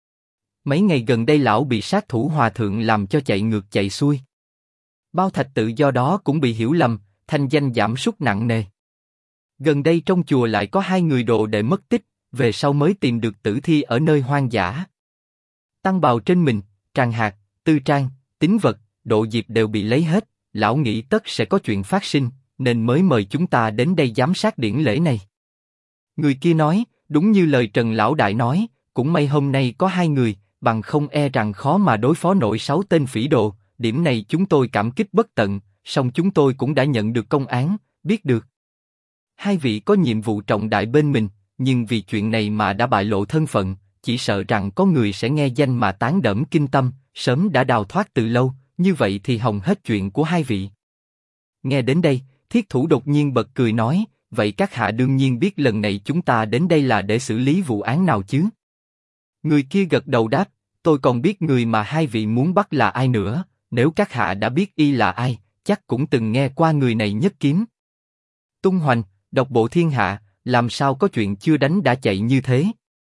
Mấy ngày gần đây lão bị sát thủ hòa thượng làm cho chạy ngược chạy xuôi. Bao Thạch Tự do đó cũng bị hiểu lầm, thanh danh giảm sút nặng nề. Gần đây trong chùa lại có 2 người đồ đệ mất tích, về sau mới tìm được tử thi ở nơi hoang dã. Tăng bào trên mình, tràng hạt, tư trang, tín vật, độ diệp đều bị lấy hết, lão nghĩ tất sẽ có chuyện phát sinh, nên mới mời chúng ta đến đây giám sát điển lễ này. Người kia nói, đúng như lời Trần Lão Đại nói, cũng may hôm nay có 2 người, bằng không e rằng khó mà đối phó nổi 6 tên phỉ đồ, điểm này chúng tôi cảm kích bất tận, song chúng tôi cũng đã nhận được công án, biết được. Hai vị có nhiệm vụ trọng đại bên mình, nhưng vì chuyện này mà đã bại lộ thân phận, chỉ sợ rằng có người sẽ nghe danh mà tán đẫm kinh tâm, sớm đã đào thoát từ lâu, như vậy thì hỏng hết chuyện của hai vị. Nghe đến đây, Thiết Thủ đột nhiên bật cười nói, vậy các hạ đương nhiên biết lần này chúng ta đến đây là để xử lý vụ án nào chứ? Người kia gật đầu đáp, tôi còn biết người mà hai vị muốn bắt là ai nữa, nếu các hạ đã biết y là ai, chắc cũng từng nghe qua người này nhất kiếm tung hoành, độc bộ thiên hạ, làm sao có chuyện chưa đánh đã chạy như thế?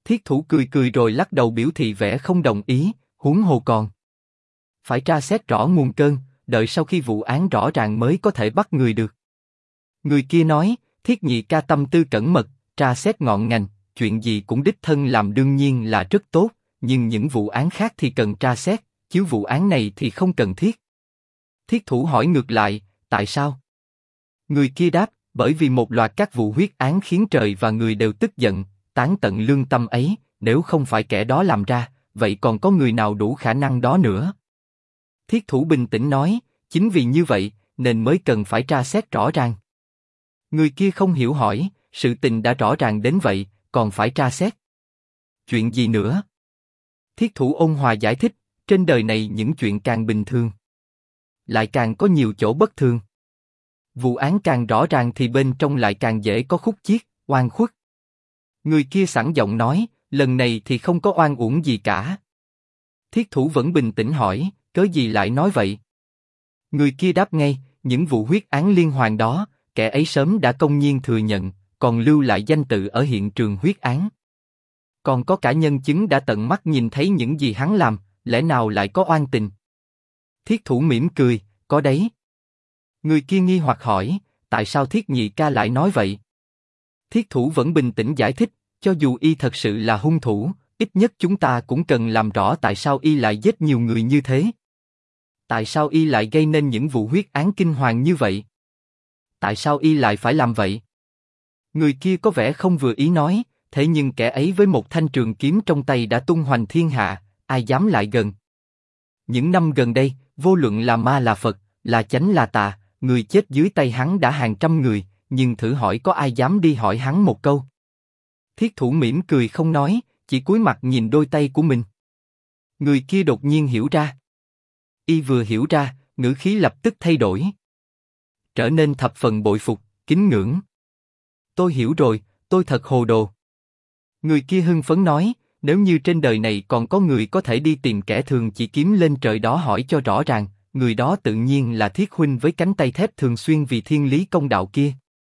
Thiết thủ cười cười rồi lắc đầu biểu thị vẻ không đồng ý, huống hồ còn phải tra xét rõ nguồn cơn, đợi sau khi vụ án rõ ràng mới có thể bắt người được. Người kia nói, Thiết nhị ca tâm tư cẩn mật, tra xét ngọn ngành, chuyện gì cũng đích thân làm đương nhiên là rất tốt, nhưng những vụ án khác thì cần tra xét, chứ vụ án này thì không cần thiết. Thiết thủ hỏi ngược lại, tại sao? Người kia đáp, bởi vì một loạt các vụ huyết án khiến trời và người đều tức giận, tán tận lương tâm ấy, nếu không phải kẻ đó làm ra, vậy còn có người nào đủ khả năng đó nữa? Thiết thủ bình tĩnh nói, chính vì như vậy, nên mới cần phải tra xét rõ ràng. Người kia không hiểu hỏi, sự tình đã rõ ràng đến vậy, còn phải tra xét. Chuyện gì nữa? Thiết thủ ôn hòa giải thích, trên đời này những chuyện càng bình thường, lại càng có nhiều chỗ bất thường. Vụ án càng rõ ràng thì bên trong lại càng dễ có khúc chiết, oan khuất. Người kia sẵn giọng nói, lần này thì không có oan uổng gì cả. Thiết thủ vẫn bình tĩnh hỏi, cớ gì lại nói vậy? Người kia đáp ngay, những vụ huyết án liên hoàn đó, kẻ ấy sớm đã công nhiên thừa nhận, còn lưu lại danh tự ở hiện trường huyết án. Còn có cả nhân chứng đã tận mắt nhìn thấy những gì hắn làm, lẽ nào lại có oan tình? Thiết thủ mỉm cười, có đấy. Người kia nghi hoặc hỏi, tại sao Thiết nhị ca lại nói vậy? Thiết thủ vẫn bình tĩnh giải thích, cho dù y thật sự là hung thủ, ít nhất chúng ta cũng cần làm rõ tại sao y lại giết nhiều người như thế. Tại sao y lại gây nên những vụ huyết án kinh hoàng như vậy? Tại sao y lại phải làm vậy? Người kia có vẻ không vừa ý nói, thế nhưng kẻ ấy với một thanh trường kiếm trong tay đã tung hoành thiên hạ, ai dám lại gần? Những năm gần đây, vô luận là ma là Phật, là chánh là tà, người chết dưới tay hắn đã hàng trăm người, nhưng thử hỏi có ai dám đi hỏi hắn một câu? Thiết thủ mỉm cười không nói, chỉ cúi mặt nhìn đôi tay của mình. Người kia đột nhiên hiểu ra. Y vừa hiểu ra, ngữ khí lập tức thay đổi, trở nên thập phần bội phục, kính ngưỡng. Tôi hiểu rồi, tôi thật hồ đồ. Người kia hưng phấn nói, nếu như trên đời này còn có người có thể đi tìm kẻ thường chỉ kiếm lên trời đó hỏi cho rõ ràng, người đó tự nhiên là Thiết huynh với cánh tay thép thường xuyên vì thiên lý công đạo kia.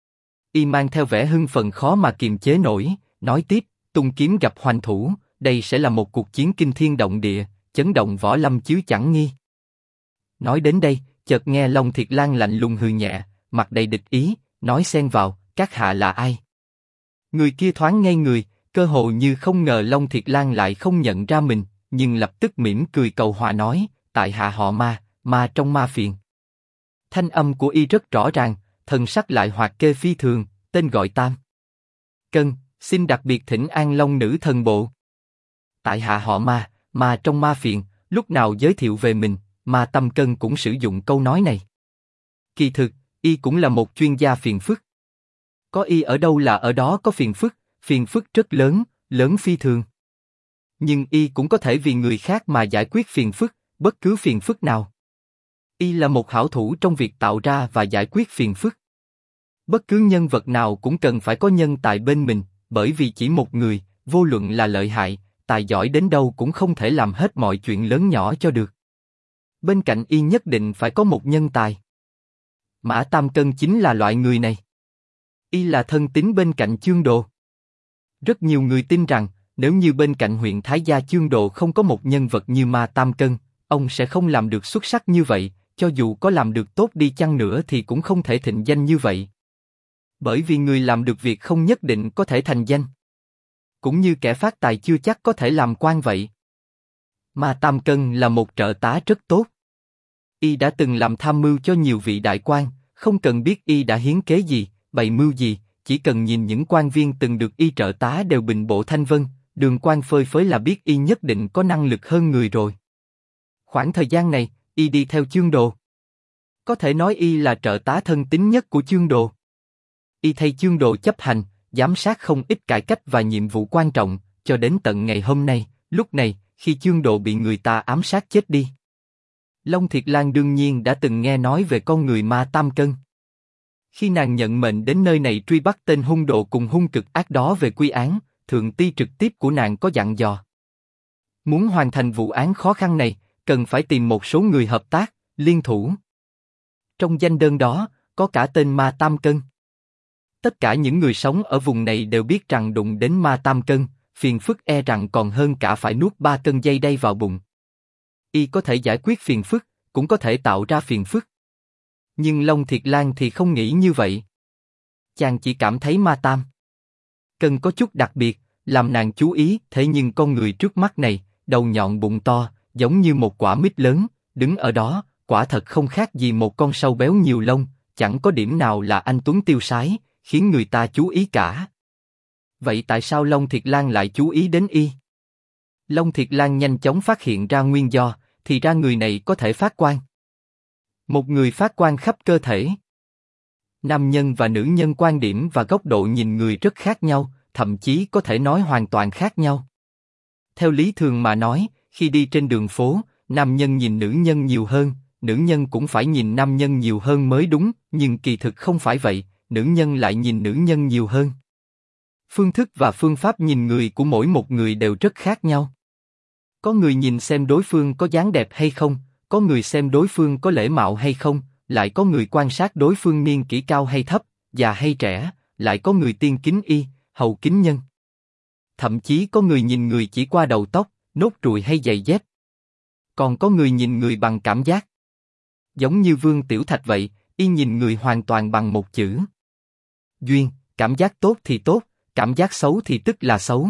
Y mang theo vẻ hưng phấn khó mà kiềm chế nổi, nói tiếp, tung kiếm gặp hoành thủ, đây sẽ là một cuộc chiến kinh thiên động địa, chấn động võ lâm chứ chẳng nghi. Nói đến đây, chợt nghe Long Thiệt Lan lạnh lùng hừ nhẹ, mặt đầy địch ý, nói xen vào, các hạ là ai? Người kia thoáng ngây người, cơ hồ như không ngờ Long Thiệt Lan lại không nhận ra mình, nhưng lập tức mỉm cười cầu hòa nói, tại hạ họ Ma, ma trong ma phiền. Thanh âm của y rất rõ ràng, thần sắc lại hoạt kê phi thường, tên gọi Tam Cân, xin đặc biệt thỉnh an Long nữ thần bộ. Tại hạ họ Ma, ma trong ma phiền, lúc nào giới thiệu về mình, Ma Tam Cân cũng sử dụng câu nói này. Kỳ thực, y cũng là một chuyên gia phiền phức. Có y ở đâu là ở đó có phiền phức rất lớn, lớn phi thường. Nhưng y cũng có thể vì người khác mà giải quyết phiền phức, bất cứ phiền phức nào. Y là một hảo thủ trong việc tạo ra và giải quyết phiền phức. Bất cứ nhân vật nào cũng cần phải có nhân tài bên mình, bởi vì chỉ một người, vô luận là lợi hại, tài giỏi đến đâu cũng không thể làm hết mọi chuyện lớn nhỏ cho được. Bên cạnh y nhất định phải có một nhân tài. Mã Tam Cân chính là loại người này. Y là thân tín bên cạnh Chương Đồ. Rất nhiều người tin rằng, nếu như bên cạnh huyện Thái Gia Chương Đồ không có một nhân vật như Ma Tam Cân, ông sẽ không làm được xuất sắc như vậy, cho dù có làm được tốt đi chăng nữa thì cũng không thể thịnh danh như vậy. Bởi vì người làm được việc không nhất định có thể thành danh. Cũng như kẻ phát tài chưa chắc có thể làm quan vậy. Ma Tam Cân là một trợ tá rất tốt. Y đã từng làm tham mưu cho nhiều vị đại quan, không cần biết y đã hiến kế gì, bày mưu gì, chỉ cần nhìn những quan viên từng được y trợ tá đều bình bộ thanh vân, đường quan phơi phới là biết y nhất định có năng lực hơn người rồi. Khoảng thời gian này, y đi theo Chương Đồ. Có thể nói y là trợ tá thân tín nhất của Chương Đồ. Y thay Chương Đồ chấp hành, giám sát không ít cải cách và nhiệm vụ quan trọng, cho đến tận ngày hôm nay, lúc này, khi Chương Đồ bị người ta ám sát chết đi. Long Thiệt Lan đương nhiên đã từng nghe nói về con người Ma Tam Cân. Khi nàng nhận mệnh đến nơi này truy bắt tên hung đồ cùng hung cực ác đó về quy án, thượng ty trực tiếp của nàng có dặn dò. Muốn hoàn thành vụ án khó khăn này, cần phải tìm một số người hợp tác, liên thủ. Trong danh đơn đó, có cả tên Ma Tam Cân. Tất cả những người sống ở vùng này đều biết rằng đụng đến Ma Tam Cân, phiền phức e rằng còn hơn cả phải nuốt 3 cân dây đay vào bụng. Y có thể giải quyết phiền phức, cũng có thể tạo ra phiền phức. Nhưng Long Thiệt Lan thì không nghĩ như vậy. Chàng chỉ cảm thấy Ma Tam Cân có chút đặc biệt, làm nàng chú ý. Thế nhưng con người trước mắt này, đầu nhọn bụng to, giống như một quả mít lớn, đứng ở đó, quả thật không khác gì một con sâu béo nhiều lông, chẳng có điểm nào là anh tuấn tiêu sái, khiến người ta chú ý cả. Vậy tại sao Long Thiệt Lan lại chú ý đến y? Long Thiệt Lan nhanh chóng phát hiện ra nguyên do, thì ra người này có thể phát quang. Một người phát quang khắp cơ thể. Nam nhân và nữ nhân quan điểm và góc độ nhìn người rất khác nhau, thậm chí có thể nói hoàn toàn khác nhau. Theo lý thường mà nói, khi đi trên đường phố, nam nhân nhìn nữ nhân nhiều hơn, nữ nhân cũng phải nhìn nam nhân nhiều hơn mới đúng, nhưng kỳ thực không phải vậy, nữ nhân lại nhìn nữ nhân nhiều hơn. Phương thức và phương pháp nhìn người của mỗi một người đều rất khác nhau. Có người nhìn xem đối phương có dáng đẹp hay không, có người xem đối phương có lễ mạo hay không, lại có người quan sát đối phương niên kỷ cao hay thấp, già hay trẻ, lại có người tiên kính y, hậu kính nhân. Thậm chí có người nhìn người chỉ qua đầu tóc, nốt ruồi hay giày dép. Còn có người nhìn người bằng cảm giác. Giống như Vương Tiểu Thạch vậy, y nhìn người hoàn toàn bằng một chữ. Duyên, cảm giác tốt thì tốt, cảm giác xấu thì tức là xấu.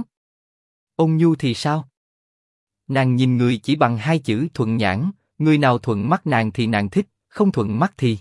Ôn nhu thì sao? Nàng nhìn người chỉ bằng 2 chữ thuận nhãn, người nào thuận mắt nàng thì nàng thích, không thuận mắt thì.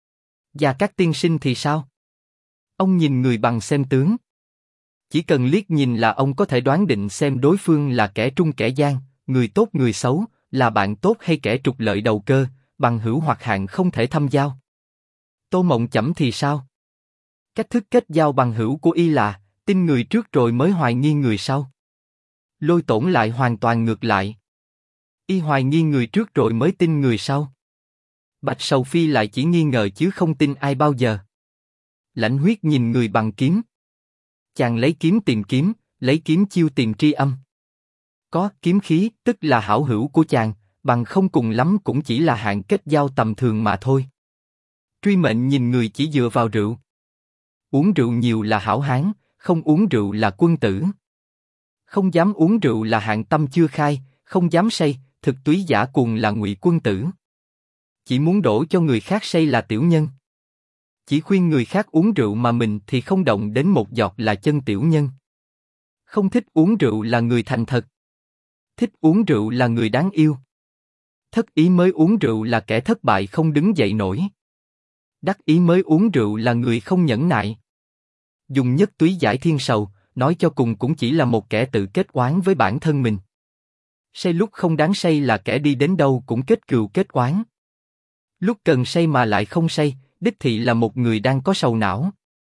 Và các tiên sinh thì sao? Ông nhìn người bằng xem tướng. Chỉ cần liếc nhìn là ông có thể đoán định xem đối phương là kẻ trung kẻ gian, người tốt người xấu, là bạn tốt hay kẻ trục lợi đầu cơ, bằng hữu hoặc hạng không thể thâm giao. Tô Mộng Chẩm thì sao? Cách thức kết giao bằng hữu của y là tin người trước rồi mới hoài nghi người sau. Lôi Tổn lại hoàn toàn ngược lại. Y hoài nghi người trước rồi mới tin người sau. Bạch Sầu Phi lại chỉ nghi ngờ chứ không tin ai bao giờ. Lãnh Huyết nhìn người bằng kiếm. Chàng lấy kiếm tìm kiếm, lấy kiếm chiêu tìm tri âm. Có kiếm khí, tức là hảo hữu của chàng, bằng không cùng lắm cũng chỉ là hạng kết giao tầm thường mà thôi. Truy Mệnh nhìn người chỉ dựa vào rượu. Uống rượu nhiều là hảo hán, không uống rượu là quân tử. Không dám uống rượu là hạng tâm chưa khai, không dám say, thực túy giả cuồng là ngụy quân tử. Chỉ muốn đổ cho người khác say là tiểu nhân. Chỉ khuyên người khác uống rượu mà mình thì không động đến một giọt là chân tiểu nhân. Không thích uống rượu là người thành thật. Thích uống rượu là người đáng yêu. Thất ý mới uống rượu là kẻ thất bại không đứng dậy nổi. Đắc ý mới uống rượu là người không nhẫn nại. Dùng nhất túy giải thiên sầu, nói cho cùng cũng chỉ là một kẻ tự kết oán với bản thân mình. Say lúc không đáng say là kẻ đi đến đâu cũng kết cừu kết oán. Lúc cần say mà lại không say, đích thị là một người đang có sầu não.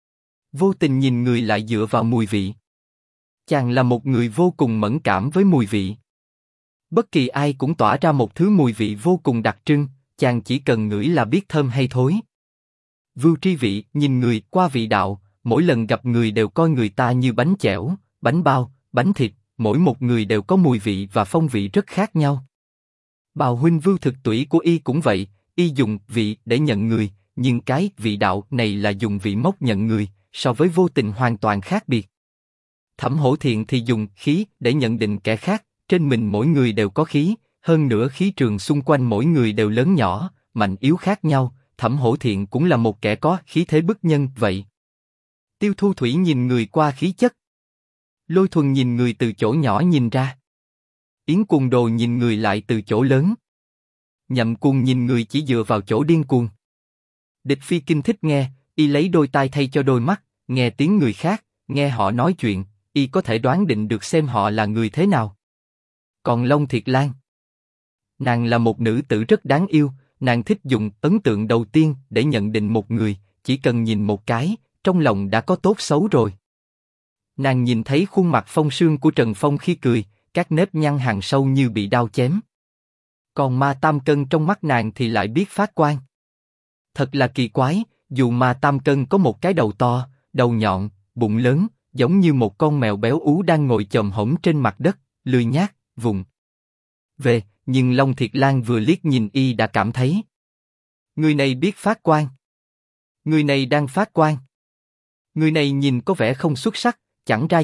Vô tình nhìn người lại dựa vào mùi vị. Chàng là một người vô cùng mẫn cảm với mùi vị. Bất kỳ ai cũng tỏa ra một thứ mùi vị vô cùng đặc trưng, chàng chỉ cần ngửi là biết thơm hay thối. Vưu tri vị, nhìn người qua vị đạo, mỗi lần gặp người đều coi người ta như bánh chẻo, bánh bao, bánh thịt, mỗi một người đều có mùi vị và phong vị rất khác nhau. Bào huynh Vưu Thực Tủy của y cũng vậy, y dùng vị để nhận người, nhưng cái vị đạo này là dùng vị mốc nhận người, so với vô tình hoàn toàn khác biệt. Thẩm Hổ Thiện thì dùng khí để nhận định kẻ khác, trên mình mỗi người đều có khí, hơn nữa khí trường xung quanh mỗi người đều lớn nhỏ, mạnh yếu khác nhau, Thẩm Hổ Thiện cũng là một kẻ có khí thế bức nhân vậy. Tiêu Thu Thủy nhìn người qua khí chất. Lôi Thuần nhìn người từ chỗ nhỏ nhìn ra. Yến Cuồng Đồ nhìn người lại từ chỗ lớn. Nhậm Cuồng nhìn người chỉ dựa vào chỗ điên cuồng. Địch Phi Kinh thích nghe, y lấy đôi tai thay cho đôi mắt, nghe tiếng người khác, nghe họ nói chuyện, y có thể đoán định được xem họ là người thế nào. Còn Long Thiệt Lan, nàng là một nữ tử rất đáng yêu, nàng thích dùng ấn tượng đầu tiên để nhận định một người, chỉ cần nhìn một cái, trong lòng đã có tốt xấu rồi. Nàng nhìn thấy khuôn mặt phong sương của Trần Phong khi cười, các nếp nhăn hằn sâu như bị đao chém. Còn Ma Tam Cân trong mắt nàng thì lại biết phát quang. Thật là kỳ quái, dù Ma Tam Cân có một cái đầu to, đầu nhọn, bụng lớn, giống như một con mèo béo ú đang ngồi chồm hổm trên mặt đất, lười nhác, vùng về, nhưng Long Thiệt Lan vừa liếc nhìn y đã cảm thấy. Người này biết phát quang. Người này đang phát quang. Người này nhìn có vẻ không xuất sắc, chẳng ra gì,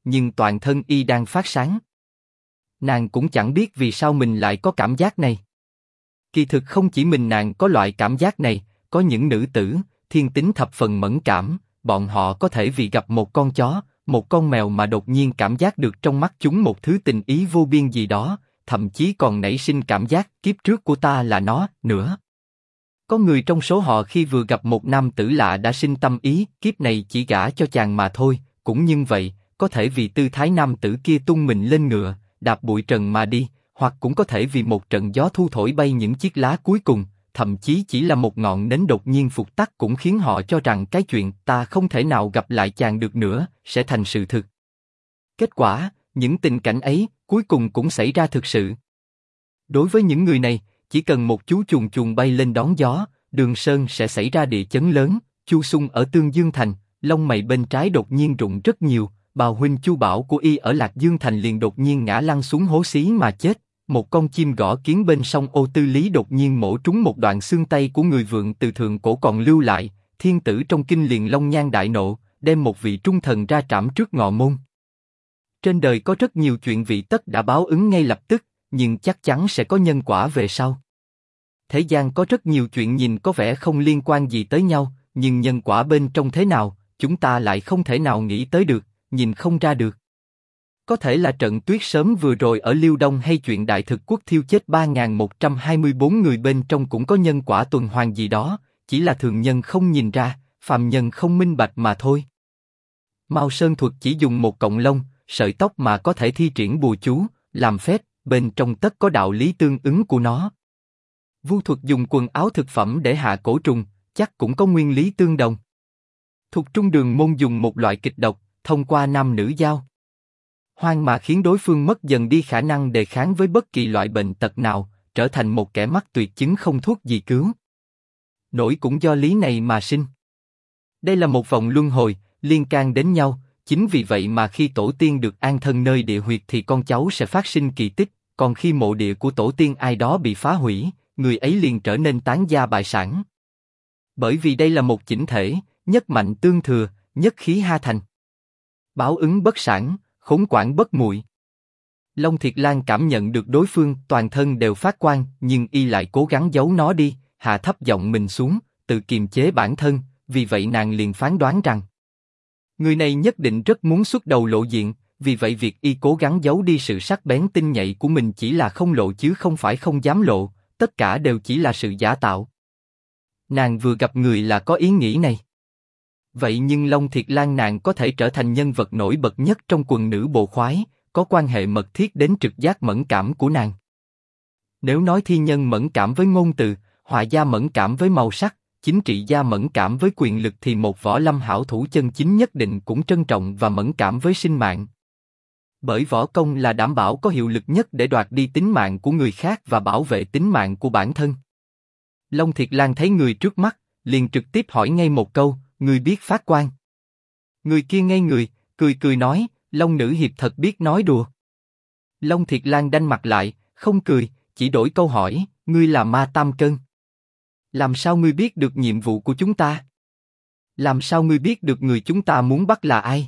nhưng toàn thân y đang phát sáng. Nàng cũng chẳng biết vì sao mình lại có cảm giác này. Kỳ thực không chỉ mình nàng có loại cảm giác này, có những nữ tử, thiên tính thập phần mẫn cảm, bọn họ có thể vì gặp một con chó, một con mèo mà đột nhiên cảm giác được trong mắt chúng một thứ tình ý vô biên gì đó, thậm chí còn nảy sinh cảm giác kiếp trước của ta là nó, nữa. Có người trong số họ khi vừa gặp một nam tử lạ đã sinh tâm ý, kiếp này chỉ gả cho chàng mà thôi, cũng như vậy, có thể vì tư thái nam tử kia tung mình lên ngựa, đạp bụi trần mà đi, hoặc cũng có thể vì một trận gió thu thổi bay những chiếc lá cuối cùng, thậm chí chỉ là một ngọn nến đột nhiên vụt tắt cũng khiến họ cho rằng cái chuyện ta không thể nào gặp lại chàng được nữa sẽ thành sự thực. Kết quả, những tình cảnh ấy cuối cùng cũng xảy ra thực sự. Đối với những người này, chỉ cần một chú chuồn chuồn bay lên đón gió, Đường Sơn sẽ xảy ra địa chấn lớn. Chu Sung ở Tương Dương Thành, lông mày bên trái đột nhiên rụng rất nhiều. Bào huynh Chu Bảo của y ở Lạc Dương Thành liền đột nhiên ngã lăn xuống hố xí mà chết. Một con chim gõ kiến bên sông Ô Tư Lý đột nhiên mổ trúng một đoạn xương tay của người vượn từ thượng cổ còn lưu lại. Thiên tử trong kinh liền long nhan đại nộ, đem một vị trung thần ra trảm trước ngọ môn. Trên đời có rất nhiều chuyện vị tất đã báo ứng ngay lập tức, nhưng chắc chắn sẽ có nhân quả về sau. Thế gian có rất nhiều chuyện nhìn có vẻ không liên quan gì tới nhau, nhưng nhân quả bên trong thế nào, chúng ta lại không thể nào nghĩ tới được, nhìn không ra được. Có thể là trận tuyết sớm vừa rồi ở Liêu Đông hay chuyện đại thực quốc thiêu chết 3.124 người bên trong cũng có nhân quả tuần hoàn gì đó, chỉ là thường nhân không nhìn ra, phàm nhân không minh bạch mà thôi. Mao Sơn Thuật chỉ dùng một cọng lông, sợi tóc mà có thể thi triển bùa chú, làm phép, bên trong tất có đạo lý tương ứng của nó. Vu thuật dùng quần áo thực phẩm để hạ cổ trùng, chắc cũng có nguyên lý tương đồng. Thuật trung đường môn dùng một loại kịch độc, thông qua nam nữ giao hoang mà khiến đối phương mất dần đi khả năng đề kháng với bất kỳ loại bệnh tật nào, trở thành một kẻ mắc tuyệt chứng không thuốc gì cứu. Nổi cũng do lý này mà sinh. Đây là một vòng luân hồi, liên can đến nhau, chính vì vậy mà khi tổ tiên được an thân nơi địa huyệt thì con cháu sẽ phát sinh kỳ tích, còn khi mộ địa của tổ tiên ai đó bị phá hủy, người ấy liền trở nên tán gia bại sản. Bởi vì đây là một chỉnh thể, nhất mạnh tương thừa, nhất khí ha thành. Báo ứng bất sản, khốn quản bất muội. Long Thiệt Lan cảm nhận được đối phương toàn thân đều phát quang, nhưng y lại cố gắng giấu nó đi, hạ thấp giọng mình xuống, tự kiềm chế bản thân, vì vậy nàng liền phán đoán rằng người này nhất định rất muốn xuất đầu lộ diện, vì vậy việc y cố gắng giấu đi sự sắc bén tinh nhạy của mình chỉ là không lộ chứ không phải không dám lộ, tất cả đều chỉ là sự giả tạo. Nàng vừa gặp người là có ý nghĩ này. Vậy nhưng Long Thiệt Lan nàng có thể trở thành nhân vật nổi bật nhất trong quần nữ bộ khoái, có quan hệ mật thiết đến trực giác mẫn cảm của nàng. Nếu nói thi nhân mẫn cảm với ngôn từ, họa gia mẫn cảm với màu sắc, chính trị gia mẫn cảm với quyền lực thì một võ lâm hảo thủ chân chính nhất định cũng trân trọng và mẫn cảm với sinh mạng. Bởi võ công là đảm bảo có hiệu lực nhất để đoạt đi tính mạng của người khác và bảo vệ tính mạng của bản thân. Long Thiệt Lan thấy người trước mắt, liền trực tiếp hỏi ngay một câu, người biết phát quan? Người kia ngây người, cười cười nói, Long nữ hiệp thật biết nói đùa. Long Thiệt Lan đanh mặt lại, không cười, chỉ đổi câu hỏi, ngươi là Ma Tam Cân. Làm sao ngươi biết được nhiệm vụ của chúng ta? Làm sao ngươi biết được người chúng ta muốn bắt là ai?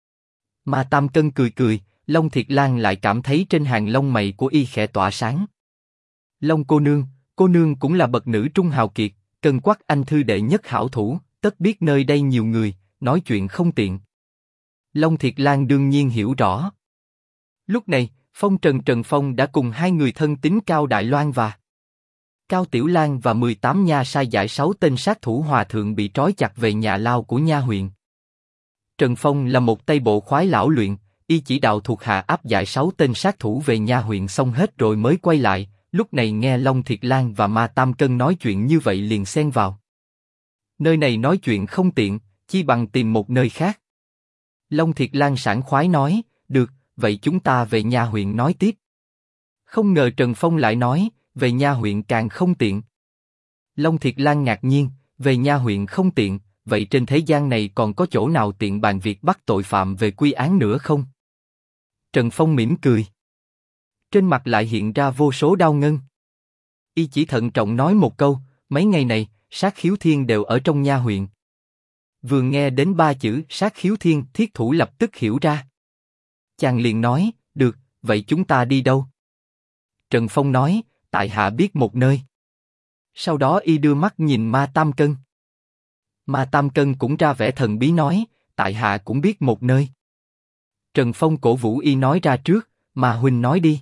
Ma Tam Cân cười cười, Long Thiệt Lan lại cảm thấy trên hàng lông mày của y khẽ tỏa sáng. Long cô nương cũng là bậc nữ trung hào kiệt, Cân Quắc anh thư đệ nhất hảo thủ, tất biết nơi đây nhiều người, nói chuyện không tiện. Long Thiệt Lan đương nhiên hiểu rõ. Lúc này, Phong Trần Phong đã cùng hai người thân tín Cao Đại Loan và Cao Tiểu Lan và 18 nha sai giải 6 tên sát thủ hòa thượng bị trói chặt về nhà lao của nha huyện. Trần Phong là một Tây Bộ khoái lão luyện, y chỉ đạo thuộc hạ áp giải 6 tên sát thủ về nha huyện xong hết rồi mới quay lại. Lúc này nghe Long Thiệt Lan và Ma Tam Cân nói chuyện như vậy liền xen vào. Nơi này nói chuyện không tiện, chi bằng tìm một nơi khác. Long Thiệt Lan sảng khoái nói, được, vậy chúng ta về nha huyện nói tiếp. Không ngờ Trần Phong lại nói, về nha huyện càng không tiện. Long Thiệt Lan ngạc nhiên, về nha huyện không tiện, vậy trên thế gian này còn có chỗ nào tiện bàn việc bắt tội phạm về quy án nữa không? Trần Phong mỉm cười. Trên mặt lại hiện ra vô số đau ngân. Y chỉ thận trọng nói một câu, mấy ngày này, Sát Khiếu Thiên đều ở trong nha huyện. Vừa nghe đến 3 chữ Sát Khiếu Thiên, thiết thủ lập tức hiểu ra. Chàng liền nói, được, vậy chúng ta đi đâu? Trần Phong nói, tại hạ biết một nơi. Sau đó y đưa mắt nhìn Ma Tam Cân. Ma Tam Cân cũng ra vẻ thần bí nói, tại hạ cũng biết một nơi. Trần Phong cổ vũ y nói ra trước, mà huynh nói đi.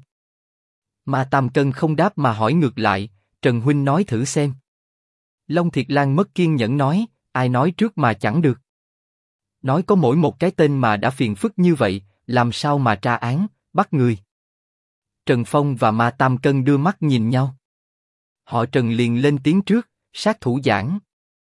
Ma Tam Cân không đáp mà hỏi ngược lại, Trần huynh nói thử xem. Long Thiệt Lan mất kiên nhẫn nói, ai nói trước mà chẳng được. Nói có mỗi một cái tên mà đã phiền phức như vậy, làm sao mà tra án, bắt người. Trần Phong và Ma Tam Cân đưa mắt nhìn nhau. Họ Trần liền lên tiếng trước, sát thủ giảng.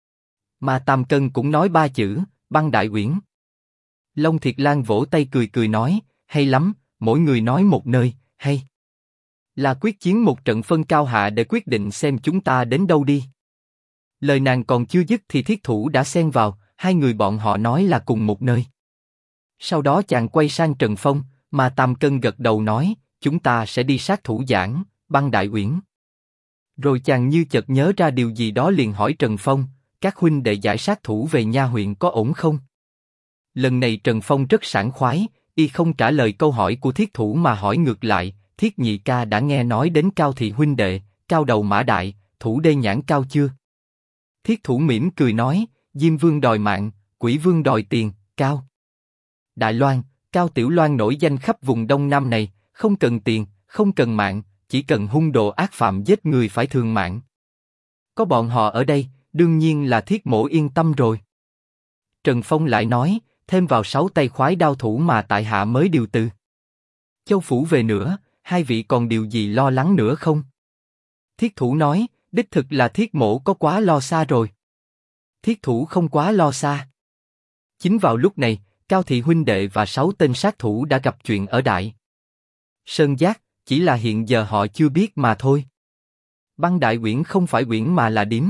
Ma Tam Cân cũng nói 3 chữ, Băng Đại Uyển. Long Thiệt Lan vỗ tay cười cười nói, hay lắm, mỗi người nói một nơi, hay. Là quyết chiến một trận phân cao hạ để quyết định xem chúng ta đến đâu đi. Lời nàng còn chưa dứt thì Thiết Thủ đã xen vào, hai người bọn họ nói là cùng một nơi. Sau đó chàng quay sang Trần Phong, mà Tam Cân gật đầu nói, chúng ta sẽ đi sát thủ giảng, Băng Đại Uyển. Rồi chàng như chợt nhớ ra điều gì đó liền hỏi Trần Phong, các huynh đệ giải sát thủ về Nha huyện có ổn không? Lần này Trần Phong rất sảng khoái, y không trả lời câu hỏi của Thiết Thủ mà hỏi ngược lại, Thiết nhị ca đã nghe nói đến Cao thị huynh đệ, Cao đầu mã đại, Thủ đê nhãn Cao chưa? Thiết Thủ mỉm cười nói, Diêm Vương đòi mạng, Quỷ Vương đòi tiền, Cao Đại Loan, Cao Tiểu Loan nổi danh khắp vùng Đông Nam này, không cần tiền, không cần mạng, chỉ cần hung đồ ác phạm giết người phải thường mạng. Có bọn họ ở đây, đương nhiên là Thiết mỗ yên tâm rồi. Trần Phong lại nói, thêm vào 6 tay khoái đao thủ mà tại hạ mới điều từ Châu Phủ về nữa, hai vị còn điều gì lo lắng nữa không? Thiết Thủ nói, đích thực là Thiết mỗ có quá lo xa rồi. Thiết Thủ không quá lo xa. Chính vào lúc này, Cao thị huynh đệ và 6 tên sát thủ đã gặp chuyện ở Đại Sơn Giác, chỉ là hiện giờ họ chưa biết mà thôi. Băng Đại Uyển không phải uyển mà là điếm.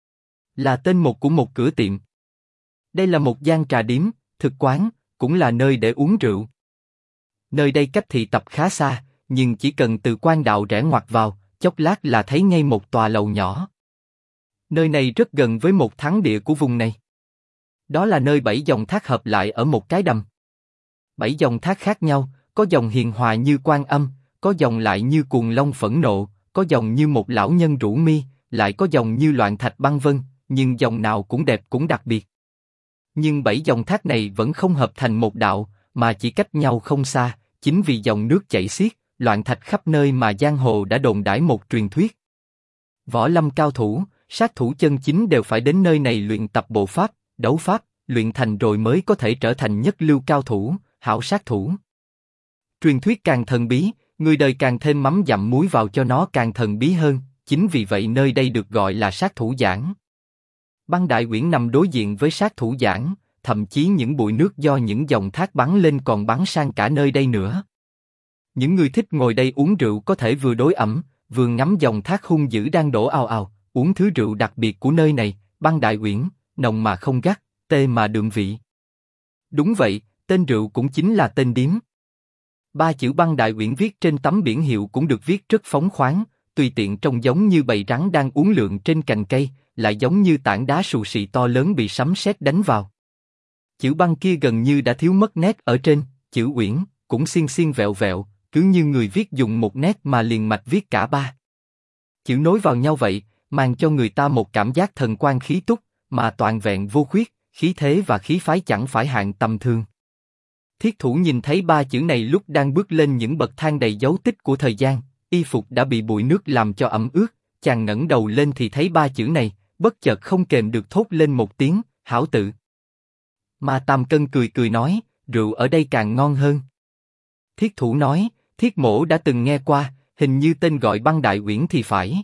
Là tên một của một cửa tiệm. Đây là một gian trà điếm, thực quán, cũng là nơi để uống rượu. Nơi đây cách thị tập khá xa, nhưng chỉ cần từ quan đạo rẽ ngoặt vào, chốc lát là thấy ngay một tòa lầu nhỏ. Nơi này rất gần với một thắng địa của vùng này. Đó là nơi 7 dòng thác hợp lại ở một cái đầm. 7 dòng thác khác nhau, có dòng hiền hòa như Quan Âm, có dòng lại như Cuồng Long phẫn nộ, có dòng như một lão nhân rũ mi, lại có dòng như Loạn Thạch băng vân, nhưng dòng nào cũng đẹp cũng đặc biệt. Nhưng 7 dòng thác này vẫn không hợp thành một đạo, mà chỉ cách nhau không xa, chính vì dòng nước chảy xiết, loạn thạch khắp nơi mà giang hồ đã đồn đãi một truyền thuyết. Võ lâm cao thủ, sát thủ chân chính đều phải đến nơi này luyện tập bộ pháp, đấu pháp, luyện thành rồi mới có thể trở thành nhất lưu cao thủ, hảo sát thủ. Truyền thuyết càng thần bí, người đời càng thêm mắm dặm muối vào cho nó càng thần bí hơn, chính vì vậy nơi đây được gọi là sát thủ giảng. Băng Đại Uyển nằm đối diện với sát thủ giảng, thậm chí những bụi nước do những dòng thác bắn lên còn bắn sang cả nơi đây nữa. Những người thích ngồi đây uống rượu có thể vừa đối ẩm, vừa ngắm dòng thác hung dữ đang đổ ào ào, uống thứ rượu đặc biệt của nơi này, Băng Đại Uyển, nồng mà không gắt, tê mà đượm vị. Đúng vậy, tên rượu cũng chính là tên điếm. 3 chữ Băng Đại Uyển viết trên tấm biển hiệu cũng được viết rất phóng khoáng, tùy tiện trông giống như bầy rắn đang uốn lượn trên cành cây, lại giống như tảng đá xù xì to lớn bị sấm sét đánh vào. Chữ Băng kia gần như đã thiếu mất nét ở trên, chữ Uyển cũng xiên xiên vẹo vẹo, cứ như người viết dùng một nét mà liền mạch viết cả 3 chữ nối vào nhau vậy, mang cho người ta một cảm giác thần quan khí túc, mà toàn vẹn vô khuyết, khí thế và khí phái chẳng phải hạng tầm thường. Thiết Thủ nhìn thấy 3 chữ này lúc đang bước lên những bậc thang đầy dấu tích của thời gian, y phục đã bị bụi nước làm cho ẩm ướt, chàng ngẩng đầu lên thì thấy 3 chữ này, bất chợt không kềm được thốt lên một tiếng, hảo tự. Mà Tam Cân cười cười nói, rượu ở đây càng ngon hơn. Thiết Thủ nói, Thiết mỗ đã từng nghe qua, hình như tên gọi Băng Đại Uyển thì phải.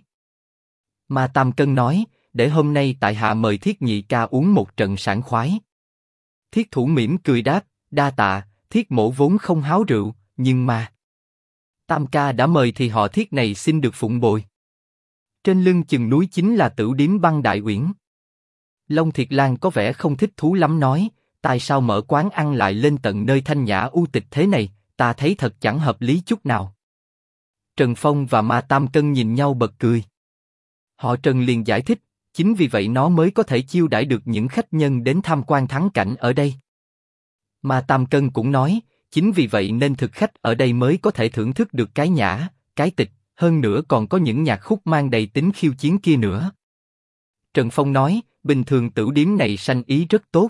Mà Tam Cân nói, để hôm nay tại hạ mời Thiết nhị ca uống một trận sảng khoái. Thiết Thủ mỉm cười đáp, đa tạ, Thiết mỗ vốn không háo rượu, nhưng mà Tam ca đã mời thì họ Thiết này xin được phụng bồi. Trên lưng chừng núi chính là tửu điếm Băng Đại Uyển. Long Thiệt Lan có vẻ không thích thú lắm nói, tại sao mở quán ăn lại lên tận nơi thanh nhã u tịch thế này, ta thấy thật chẳng hợp lý chút nào. Trần Phong và Ma Tam Cân nhìn nhau bật cười. Họ Trần liền giải thích, chính vì vậy nó mới có thể chiêu đãi được những khách nhân đến tham quan thắng cảnh ở đây. Ma Tam Cân cũng nói, Chính vì vậy nên thực khách ở đây mới có thể thưởng thức được cái nhã, cái tịch, hơn nữa còn có những nhạc khúc mang đầy tính khiêu chiến kia nữa. Trần Phong nói, bình thường tửu điếm này sanh ý rất tốt.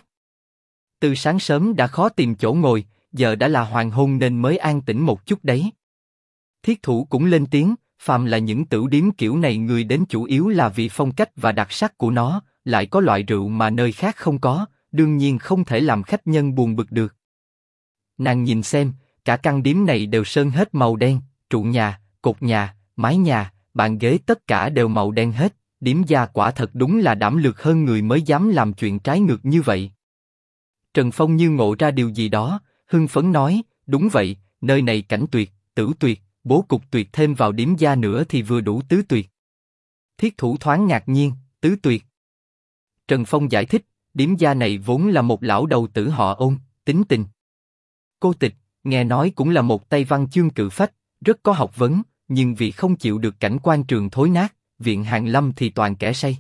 Từ sáng sớm đã khó tìm chỗ ngồi, giờ đã là hoàng hôn nên mới an tĩnh một chút đấy. Thiết thủ cũng lên tiếng, phàm là những tửu điếm kiểu này người đến chủ yếu là vì phong cách và đặc sắc của nó, lại có loại rượu mà nơi khác không có, đương nhiên không thể làm khách nhân buồn bực được. Nàng nhìn xem, cả căn điếm này đều sơn hết màu đen, trụ nhà, cột nhà, mái nhà, bàn ghế tất cả đều màu đen hết, điếm gia quả thật đúng là đảm lược hơn người mới dám làm chuyện trái ngược như vậy. Trần Phong như ngộ ra điều gì đó, hưng phấn nói, đúng vậy, nơi này cảnh tuyệt, tửu tuyệt, bố cục tuyệt thêm vào điếm gia nữa thì vừa đủ tứ tuyệt. Thiết thủ thoáng ngạc nhiên, tứ tuyệt. Trần Phong giải thích, điếm gia này vốn là một lão đầu tử họ Ôn, tính tình cô tịch, nghe nói cũng là một tay văn chương cự phách, rất có học vấn, nhưng vì không chịu được cảnh quan trường thối nát, viện hàn lâm thì toàn kẻ say.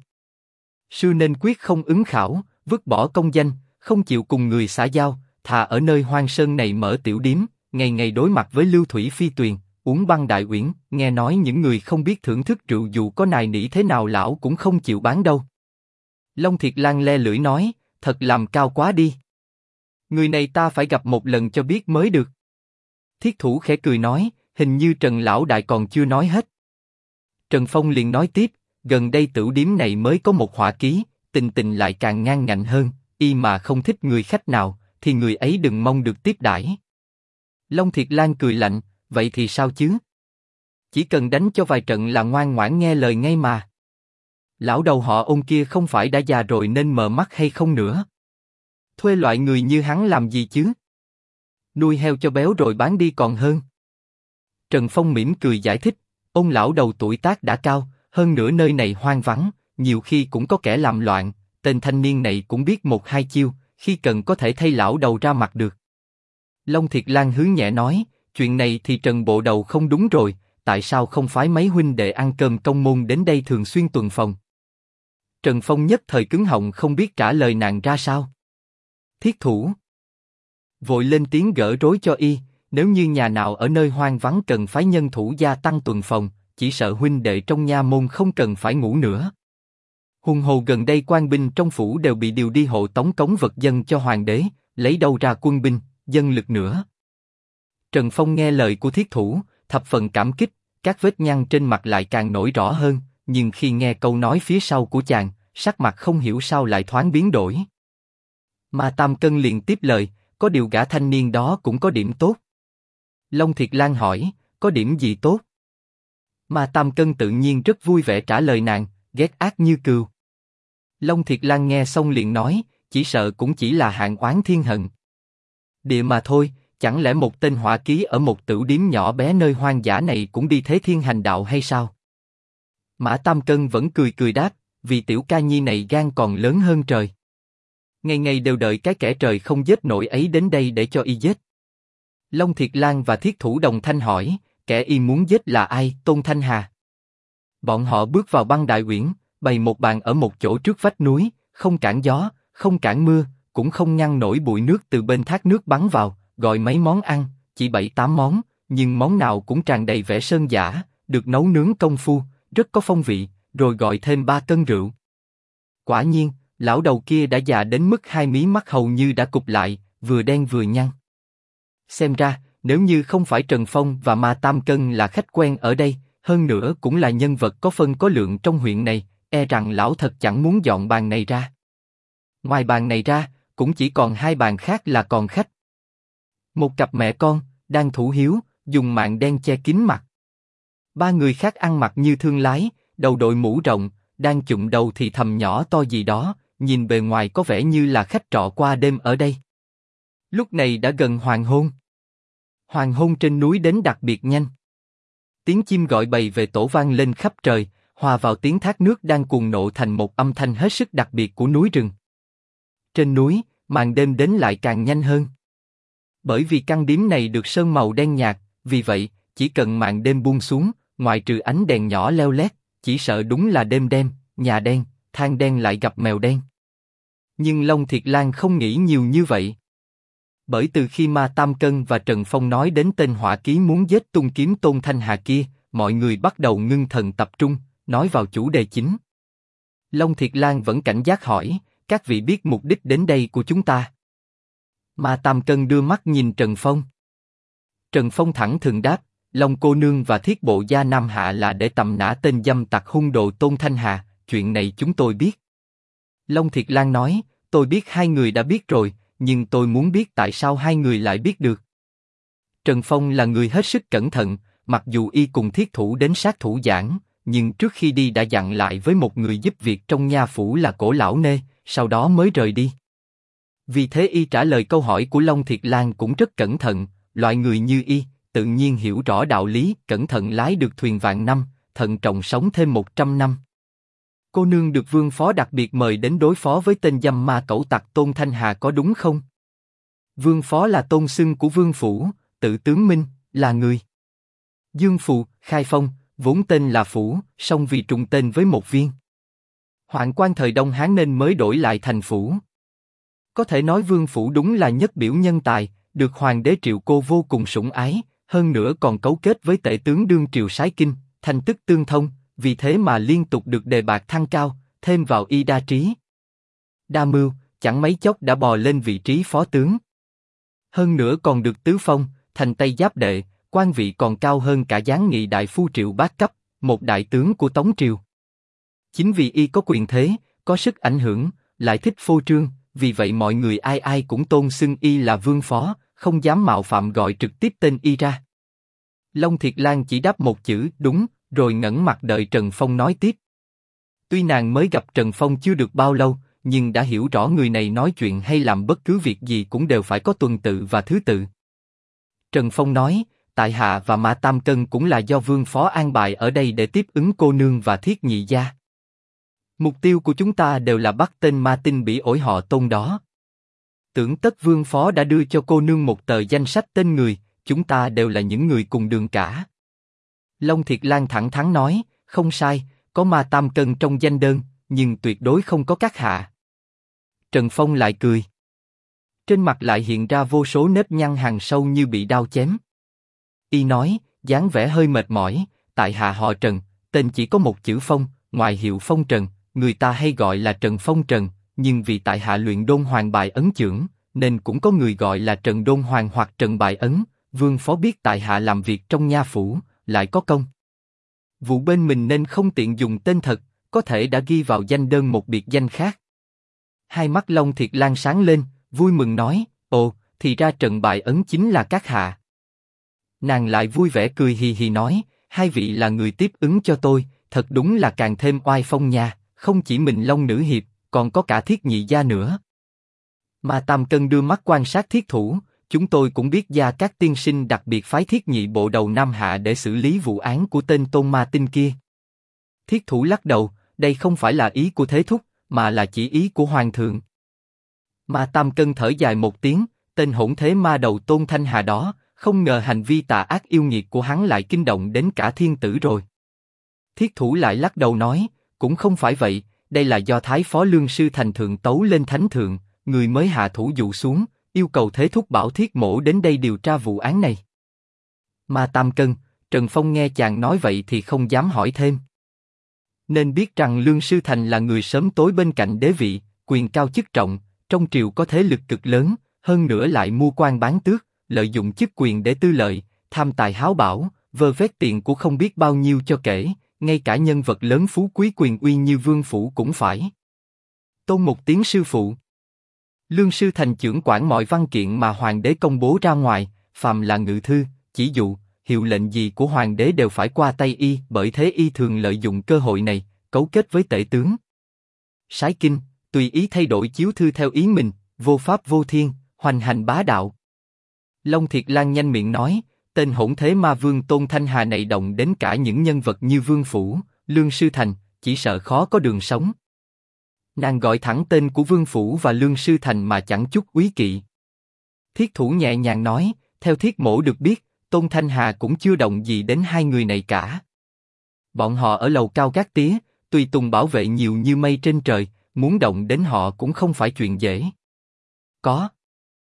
Sư nên quyết không ứng khảo, vứt bỏ công danh, không chịu cùng người xã giao, thà ở nơi hoang sơn này mở tiểu điếm, ngày ngày đối mặt với lưu thủy phi tuyền, uống băng đại uyển, nghe nói những người không biết thưởng thức rượu dù có nài nỉ thế nào lão cũng không chịu bán đâu. Long Thiệt Lan le lưỡi nói, thật làm cao quá đi. Người này ta phải gặp một lần cho biết mới được. Thiết thủ khẽ cười nói, hình như Trần lão đại còn chưa nói hết. Trần Phong liền nói tiếp, gần đây tửu điếm này mới có một họa ký, tình tình lại càng ngang ngạnh hơn, y mà không thích người khách nào, thì người ấy đừng mong được tiếp đãi. Long Thiệt Lan cười lạnh, vậy thì sao chứ? Chỉ cần đánh cho vài trận là ngoan ngoãn nghe lời ngay mà. Lão đầu họ Ôn kia không phải đã già rồi nên mờ mắt hay không nữa? Thuê loại người như hắn làm gì chứ? Nuôi heo cho béo rồi bán đi còn hơn. Trần Phong mỉm cười giải thích, Ôn lão đầu tuổi tác đã cao, hơn nữa nơi này hoang vắng, nhiều khi cũng có kẻ làm loạn, tên thanh niên này cũng biết một hai chiêu, khi cần có thể thay lão đầu ra mặt được. Long Thiệt Lan hứ nhẹ nói, chuyện này thì Trần bộ đầu không đúng rồi, tại sao không phái mấy huynh đệ ăn cơm công môn đến đây thường xuyên tuần phòng? Trần Phong nhất thời cứng họng không biết trả lời nàng ra sao. Thiết thủ vội lên tiếng gỡ rối cho y, nếu như nhà nào ở nơi hoang vắng cần phái nhân thủ gia tăng tuần phòng, chỉ sợ huynh đệ trong nha môn không cần phải ngủ nữa. Huống hồ gần đây quan binh trong phủ đều bị điều đi hộ tống cống vật dân cho hoàng đế, lấy đâu ra quân binh, dân lực nữa. Trần Phong nghe lời của thiết thủ, thập phần cảm kích, các vết nhăn trên mặt lại càng nổi rõ hơn, nhưng khi nghe câu nói phía sau của chàng, sắc mặt không hiểu sao lại thoáng biến đổi. Mà Tam Cân liền tiếp lời, có điều gã thanh niên đó cũng có điểm tốt. Long Thiệt Lan hỏi, có điểm gì tốt? Mà Tam Cân tự nhiên rất vui vẻ trả lời nàng, ghét ác như cừu. Long Thiệt Lan nghe xong liền nói, chỉ sợ cũng chỉ là hạn oán thiên hận. Địa mà thôi, chẳng lẽ một tên họa ký ở một tửu điếm nhỏ bé nơi hoang dã này cũng đi thế thiên hành đạo hay sao? Mã Tam Cân vẫn cười cười đáp, vì tiểu ca nhi này gan còn lớn hơn trời. Ngày ngày đều đợi cái kẻ trời không giết nổi ấy đến đây để cho y giết. Long Thiệt Lan và Thiết Thủ đồng thanh hỏi, kẻ y muốn giết là ai? Tôn Thanh Hà. Bọn họ bước vào băng đại uyển, bày một bàn ở một chỗ trước vách núi, không cản gió, không cản mưa, cũng không ngăn nổi bụi nước từ bên thác nước bắn vào, gọi mấy món ăn, chỉ 7-8 món, nhưng món nào cũng tràn đầy vẻ sơn dã, được nấu nướng công phu, rất có phong vị, rồi gọi thêm 3 cân rượu. Quả nhiên, lão đầu kia đã già đến mức hai mí mắt hầu như đã cụp lại, vừa đen vừa nhăn. Xem ra, nếu như không phải Trần Phong và Ma Tam Cân là khách quen ở đây, hơn nữa cũng là nhân vật có phân có lượng trong huyện này, e rằng lão thật chẳng muốn dọn bàn này ra. Ngoài bàn này ra, cũng chỉ còn 2 bàn khác là còn khách. Một cặp mẹ con, đang thủ hiếu, dùng màn đen che kín mặt. 3 người khác ăn mặc như thương lái, đầu đội mũ rộng, đang chụm đầu thì thầm nhỏ to gì đó, nhìn bề ngoài có vẻ như là khách trọ qua đêm ở đây. Lúc này đã gần hoàng hôn. Hoàng hôn trên núi đến đặc biệt nhanh. Tiếng chim gọi bầy về tổ vang lên khắp trời, hòa vào tiếng thác nước đang cuồng nộ thành một âm thanh hết sức đặc biệt của núi rừng. Trên núi, màn đêm đến lại càng nhanh hơn. Bởi vì căn điếm này được sơn màu đen nhạt, vì vậy, chỉ cần màn đêm buông xuống, ngoại trừ ánh đèn nhỏ leo lét, chỉ sợ đúng là đêm đen, nhà đen, than đen lại gặp mèo đen. Nhưng Long Thiệt Lan không nghĩ nhiều như vậy. Bởi từ khi Ma Tam Cân và Trần Phong nói đến tên hỏa ký muốn giết tung kiếm Tôn Thanh Hà kia, mọi người bắt đầu ngưng thần tập trung, nói vào chủ đề chính. Long Thiệt Lan vẫn cảnh giác hỏi, các vị biết mục đích đến đây của chúng ta? Ma Tam Cân đưa mắt nhìn Trần Phong. Trần Phong thẳng thừng đáp, Long cô nương và Thiết bộ gia Nam Hạ là để tầm nã tên dâm tặc hung đồ Tôn Thanh Hà, chuyện này chúng tôi biết. Long Thiệt Lan nói, tôi biết hai người đã biết rồi, nhưng tôi muốn biết tại sao hai người lại biết được. Trần Phong là người hết sức cẩn thận, mặc dù y cùng Thiết thủ đến sát thủ giảng, nhưng trước khi đi đã dặn lại với một người giúp việc trong nha phủ là Cổ Lão Nê, sau đó mới rời đi. Vì thế y trả lời câu hỏi của Long Thiệt Lan cũng rất cẩn thận, loại người như y, tự nhiên hiểu rõ đạo lý, cẩn thận lái được thuyền vạn năm, thận trọng sống thêm 100 năm. Cô nương được vương phó đặc biệt mời đến đối phó với tên dâm ma cẩu tặc Tôn Thanh Hà có đúng không? Vương phó là tôn xưng của vương phủ, tự tướng minh, là người. Dương Phù, khai phong, vốn tên là phủ, song vì trùng tên với một viên. Hoạn quan thời Đông Hán nên mới đổi lại thành phủ. Có thể nói vương phủ đúng là nhất biểu nhân tài, được hoàng đế Triệu Cô vô cùng sủng ái, hơn nữa còn cấu kết với tể tướng đương triều Sái Kinh, thành tức tương thông, vì thế mà liên tục được đề bạt thăng cao, thêm vào y đa trí. Đa mưu, chẳng mấy chốc đã bò lên vị trí phó tướng. Hơn nữa còn được tứ phong, thành Tây Giáp đệ, quan vị còn cao hơn cả giáng nghị đại phu Triệu Bát Cấp, một đại tướng của Tống Triều. Chính vì y có quyền thế, có sức ảnh hưởng, lại thích phô trương, vì vậy mọi người ai ai cũng tôn xưng y là vương phó, không dám mạo phạm gọi trực tiếp tên y ra. Long Thiệt Lan chỉ đáp một chữ đúng, rồi ngẩng mặt đợi Trần Phong nói tiếp. Tuy nàng mới gặp Trần Phong chưa được bao lâu, nhưng đã hiểu rõ người này nói chuyện hay làm bất cứ việc gì cũng đều phải có tuần tự và thứ tự. Trần Phong nói, tại hạ và Ma Tam Cân cũng là do vương phó an bài ở đây để tiếp ứng cô nương và Thiết nhị gia. Mục tiêu của chúng ta đều là bắt tên ma tinh bỉ ổi họ Tôn đó. Tưởng tất vương phó đã đưa cho cô nương một tờ danh sách tên người, chúng ta đều là những người cùng đường cả. Long Thiệt Lan thẳng thắn nói, không sai, có Ma Tam Cân trong danh đơn, nhưng tuyệt đối không có các hạ. Trần Phong lại cười. Trên mặt lại hiện ra vô số nếp nhăn hằn sâu như bị đao chém. Y nói, dáng vẻ hơi mệt mỏi, tại hạ họ Trần, tên chỉ có một chữ Phong, ngoài hiệu Phong Trần, người ta hay gọi là Trần Phong Trần, nhưng vì tại hạ luyện Đôn Hoàng bài ấn chưởng, nên cũng có người gọi là Trần Đôn Hoàng hoặc Trần bài ấn. Vương phó biết tại hạ làm việc trong nha phủ, lại có công vụ bên mình nên không tiện dùng tên thật, có thể đã ghi vào danh đơn một biệt danh khác. Hai mắt Long Thiệt Lan sáng lên, vui mừng nói, ồ, thì ra Trần bài ấn chính là các hạ. Nàng lại vui vẻ cười hì hì nói, hai vị là người tiếp ứng cho tôi, thật đúng là càng thêm oai phong nha, không chỉ mình Long nữ hiệp, còn có cả Thiết nhị gia nữa. Ma Tam Cân đưa mắt quan sát Thiết thủ, chúng tôi cũng biết Gia Cát tiên sinh đặc biệt phái Thiết nhị bộ đầu Nam Hạ để xử lý vụ án của tên Tôn Ma Tinh kia. Thiết thủ lắc đầu, đây không phải là ý của Thế Thúc, mà là chỉ ý của Hoàng thượng. Ma Tam Cân thở dài một tiếng, tên hỗn thế ma đầu Tôn Thanh Hà đó, không ngờ hành vi tà ác yêu nghiệt của hắn lại kinh động đến cả thiên tử rồi. Thiết thủ lại lắc đầu nói, cũng không phải vậy, đây là do Thái Phó Lương Sư Thành thượng tấu lên Thánh thượng, người mới hạ thủ dụ xuống, yêu cầu Thế Thúc bảo Thiết mổ đến đây điều tra vụ án này. Ma Tam Cân, Trần Phong nghe chàng nói vậy thì không dám hỏi thêm. Nên biết rằng Lương Sư Thành là người sớm tối bên cạnh đế vị, quyền cao chức trọng, trong triều có thế lực cực lớn, hơn nữa lại mua quan bán tước, lợi dụng chức quyền để tư lợi, tham tài háo bảo, vơ vét tiền của không biết bao nhiêu cho kể, ngay cả nhân vật lớn phú quý quyền uy như vương phủ cũng phải tôn một tiếng sư phụ. Lương Sư Thành chưởng quản mọi văn kiện mà hoàng đế công bố ra ngoài, phàm là ngự thư, chỉ dụ, hiệu lệnh gì của hoàng đế đều phải qua tay y, bởi thế y thường lợi dụng cơ hội này, cấu kết với tể tướng Sái Kinh, tùy ý thay đổi chiếu thư theo ý mình, vô pháp vô thiên, hoành hành bá đạo. Long Thiệt Lan nhanh miệng nói, tên hỗn thế ma vương Tôn Thanh Hà này động đến cả những nhân vật như Vương Phủ, Lương Sư Thành, chỉ sợ khó có đường sống. Nàng gọi thẳng tên của Vương Phủ và Lương Sư Thành mà chẳng chút úy kỵ. Thiết thủ nhẹ nhàng nói, theo Thiết mổ được biết, Tôn Thanh Hà cũng chưa động gì đến hai người này cả. Bọn họ ở lầu cao gác tía, tùy tùng bảo vệ nhiều như mây trên trời, muốn động đến họ cũng không phải chuyện dễ. Có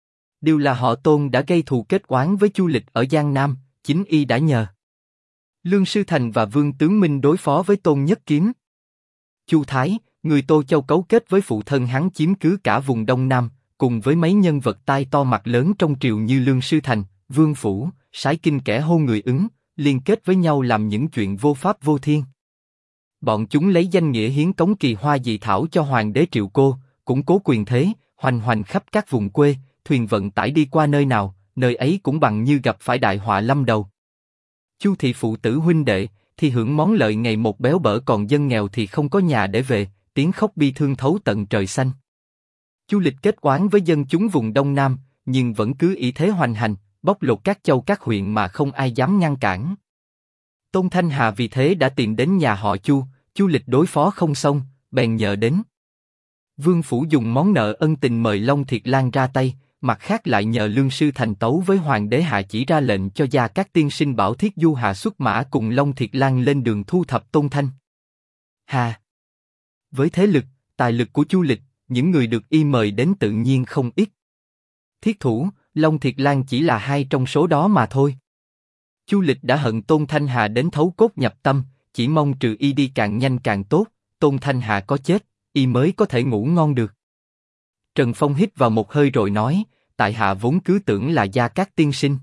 Điều là họ Tôn đã gây thù kết oán với Chu Lịch ở Giang Nam, chính y đã nhờ Lương Sư Thành và Vương Tướng Minh đối phó với Tôn Nhất Kiếm. Chu Thái, người Tô Châu cấu kết với phụ thân hắn chiếm cứ cả vùng Đông Nam, cùng với mấy nhân vật tai to mặt lớn trong triều như Lương Sư Thành, Vương Phủ, Sái Kinh kẻ hô người ứng, liên kết với nhau làm những chuyện vô pháp vô thiên. Bọn chúng lấy danh nghĩa hiến cống kỳ hoa dị thảo cho hoàng đế Triệu Cô, củng cố quyền thế, hoành hoành khắp các vùng quê, thuyền vận tải đi qua nơi nào, nơi ấy cũng bằng như gặp phải đại họa lâm đầu. Chu thị phụ tử huynh đệ thì hưởng món lợi ngày một béo bở, còn dân nghèo thì không có nhà để về, tiếng khóc bi thương thấu tận trời xanh. Chu Lịch kết oán với dân chúng vùng Đông Nam, nhưng vẫn cứ ý thế hoành hành, bóc lột các châu các huyện mà không ai dám ngăn cản. Tôn Thanh Hà vì thế đã tìm đến nhà họ Chu, Chu Lịch đối phó không xong, bèn nhờ đến Vương Phủ dùng món nợ ân tình mời Long Thiệt Lan ra tay, mặt khác lại nhờ Lương Sư Thành tấu với hoàng đế hạ chỉ ra lệnh cho Gia Cát tiên sinh bảo Thiết Du hạ xuất mã cùng Long Thiệt Lan lên đường thu thập Tôn Thanh Hà. Với thế lực, tài lực của Chu Lịch, những người được y mời đến tự nhiên không ít. Thiết Thủ, Long Thiệt Lan chỉ là hai trong số đó mà thôi. Chu Lịch đã hận Tôn Thanh Hà đến thấu cốt nhập tâm, chỉ mong trừ y đi càng nhanh càng tốt, Tôn Thanh Hà có chết, y mới có thể ngủ ngon được. Trần Phong hít vào một hơi rồi nói, tại hạ vốn cứ tưởng là Gia Cát tiên sinh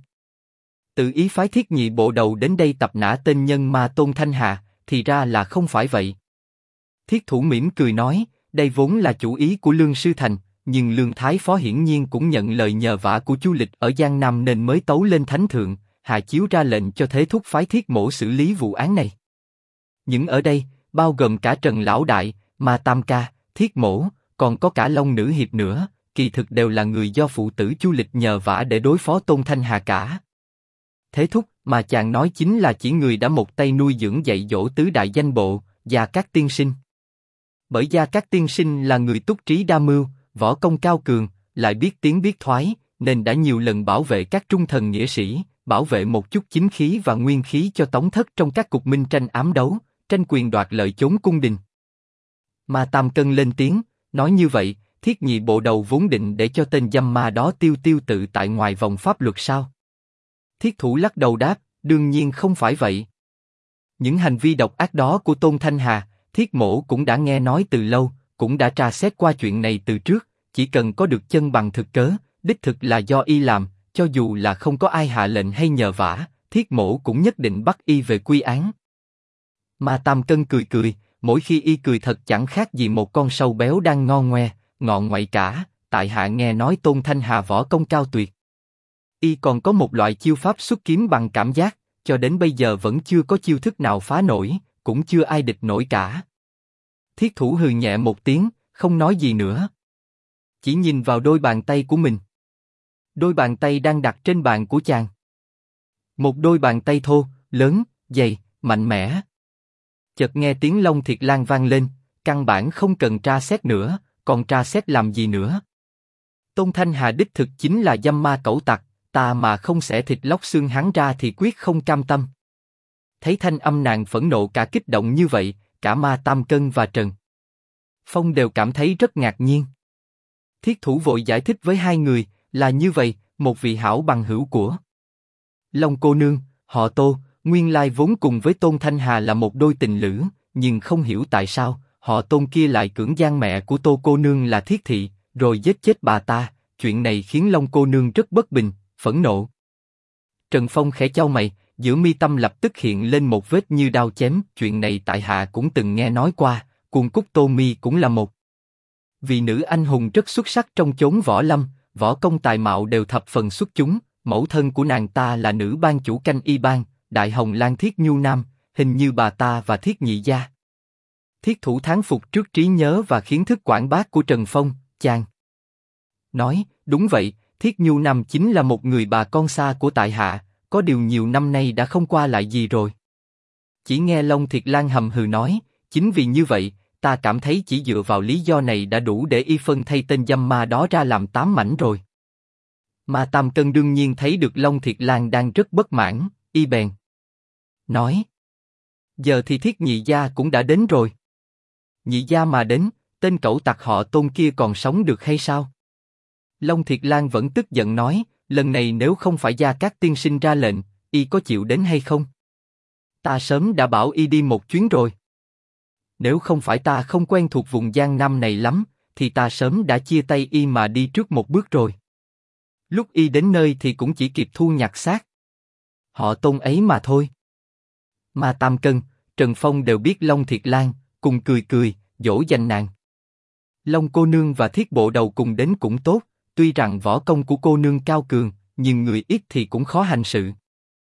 tự ý phái Thiết Nhị bộ đầu đến đây tập nã tên nhân ma Tôn Thanh Hà, thì ra là không phải vậy. Thiết Thủ mỉm cười nói, đây vốn là chủ ý của Lương Sư Thành, nhưng Lương Thái Phó hiển nhiên cũng nhận lời nhờ vả của Chu Lịch ở Giang Nam nên mới tấu lên thánh thượng, hạ chiếu ra lệnh cho Thế Thúc phái Thiết Mỗ xử lý vụ án này. Những ở đây, bao gồm cả Trần Lão Đại, Ma Tam Ca, Thiết Mỗ, còn có cả Long Nữ Hiệp nữa, kỳ thực đều là người do phụ tử Chu Lịch nhờ vả để đối phó Tôn Thanh Hà cả. Thế Thúc mà chàng nói chính là chỉ người đã một tay nuôi dưỡng dạy dỗ tứ đại danh bộ, Gia Cát tiên sinh. Bởi Gia Cát tiên sinh là người túc trí đa mưu, võ công cao cường, lại biết tiếng biết thoái, nên đã nhiều lần bảo vệ các trung thần nghĩa sĩ, bảo vệ một chút chính khí và nguyên khí cho Tống Thất trong các cuộc minh tranh ám đấu, tranh quyền đoạt lợi chốn cung đình. Ma Tam Cân lên tiếng, nói như vậy, Thiết Nhị bộ đầu vốn định để cho tên dâm ma đó tiêu tiêu tự tại ngoài vòng pháp luật sao? Thiết Thủ lắc đầu đáp, đương nhiên không phải vậy. Những hành vi độc ác đó của Tôn Thanh Hà, Thiết Mỗ cũng đã nghe nói từ lâu, cũng đã tra xét qua chuyện này từ trước, chỉ cần có được chân bằng thực cớ, đích thực là do y làm, cho dù là không có ai hạ lệnh hay nhờ vả, Thiết Mỗ cũng nhất định bắt y về quy án. Ma Tam Cân cười cười, mỗi khi y cười thật chẳng khác gì một con sâu béo đang ngon ngoe, ngọn ngoại cả, tại hạ nghe nói Tôn Thanh Hà võ công cao tuyệt. Y còn có một loại chiêu pháp xuất kiếm bằng cảm giác, cho đến bây giờ vẫn chưa có chiêu thức nào phá nổi, cũng chưa ai địch nổi cả. Thiết Thủ hừ nhẹ một tiếng, không nói gì nữa. Chỉ nhìn vào đôi bàn tay của mình. Đôi bàn tay đang đặt trên bàn của chàng. Một đôi bàn tay thô, lớn, dày, mạnh mẽ. Chợt nghe tiếng Long Thiệt Lan vang lên, căn bản không cần tra xét nữa, còn tra xét làm gì nữa? Tôn Thanh Hà đích thực chính là dâm ma cẩu tặc, ta mà không xẻ thịt lóc xương hắn ra thì quyết không cam tâm. Thấy thanh âm nàng phẫn nộ cả kích động như vậy, cả Ma Tam Cân và Trần Phong đều cảm thấy rất ngạc nhiên. Thiết Thủ vội giải thích với hai người, là như vậy, một vị hảo bằng hữu của Long cô nương, họ Tô, nguyên lai vốn cùng với Tôn Thanh Hà là một đôi tình lữ, nhưng không hiểu tại sao, họ Tôn kia lại cưỡng gian mẹ của Tô cô nương là Thiết thị, rồi giết chết bà ta, chuyện này khiến Long cô nương rất bất bình, phẫn nộ. Trần Phong khẽ chau mày, giữa mi tâm lập tức hiện lên một vết như đao chém, chuyện này tại hạ cũng từng nghe nói qua, Cuồng Cúc Tô Mi cũng là một vị nữ anh hùng rất xuất sắc trong chốn võ lâm, võ công tài mạo đều thập phần xuất chúng, mẫu thân của nàng ta là nữ ban chủ canh y ban, Đại Hồng Lan Thiết Nhu Nam, hình như bà ta và Thiết Nhị gia. Thiết Thủ thán phục trước trí nhớ và kiến thức quảng bác của Trần Phong, chàng nói, đúng vậy, Thiết Nhu Nam chính là một người bà con xa của tại hạ, có điều nhiều năm nay đã không qua lại gì rồi. Chỉ nghe Long Thiệt Lan hầm hừ nói, chính vì như vậy, ta cảm thấy chỉ dựa vào lý do này đã đủ để y phân thay tên dâm ma đó ra làm 8 mảnh rồi. Ma Tam Cân đương nhiên thấy được Long Thiệt Lan đang rất bất mãn, y bèn nói, giờ thì Thiết Nhị gia cũng đã đến rồi. Nhị gia mà đến, tên cẩu tặc họ Tôn kia còn sống được hay sao? Long Thiệt Lan vẫn tức giận nói, lần này nếu không phải Gia Cát tiên sinh ra lệnh, y có chịu đến hay không? Ta sớm đã bảo y đi một chuyến rồi. Nếu không phải ta không quen thuộc vùng Giang Nam này lắm, thì ta sớm đã chia tay y mà đi trước một bước rồi. Lúc y đến nơi thì cũng chỉ kịp thu nhặt xác họ Tôn ấy mà thôi. Ma Tam Cân, Trần Phong đều biết Long Thiệt Lan, cùng cười cười, dỗ dành nàng. Long cô nương và Thiết Bộ Đầu cùng đến cũng tốt, tuy rằng võ công của cô nương cao cường, nhưng người ít thì cũng khó hành sự.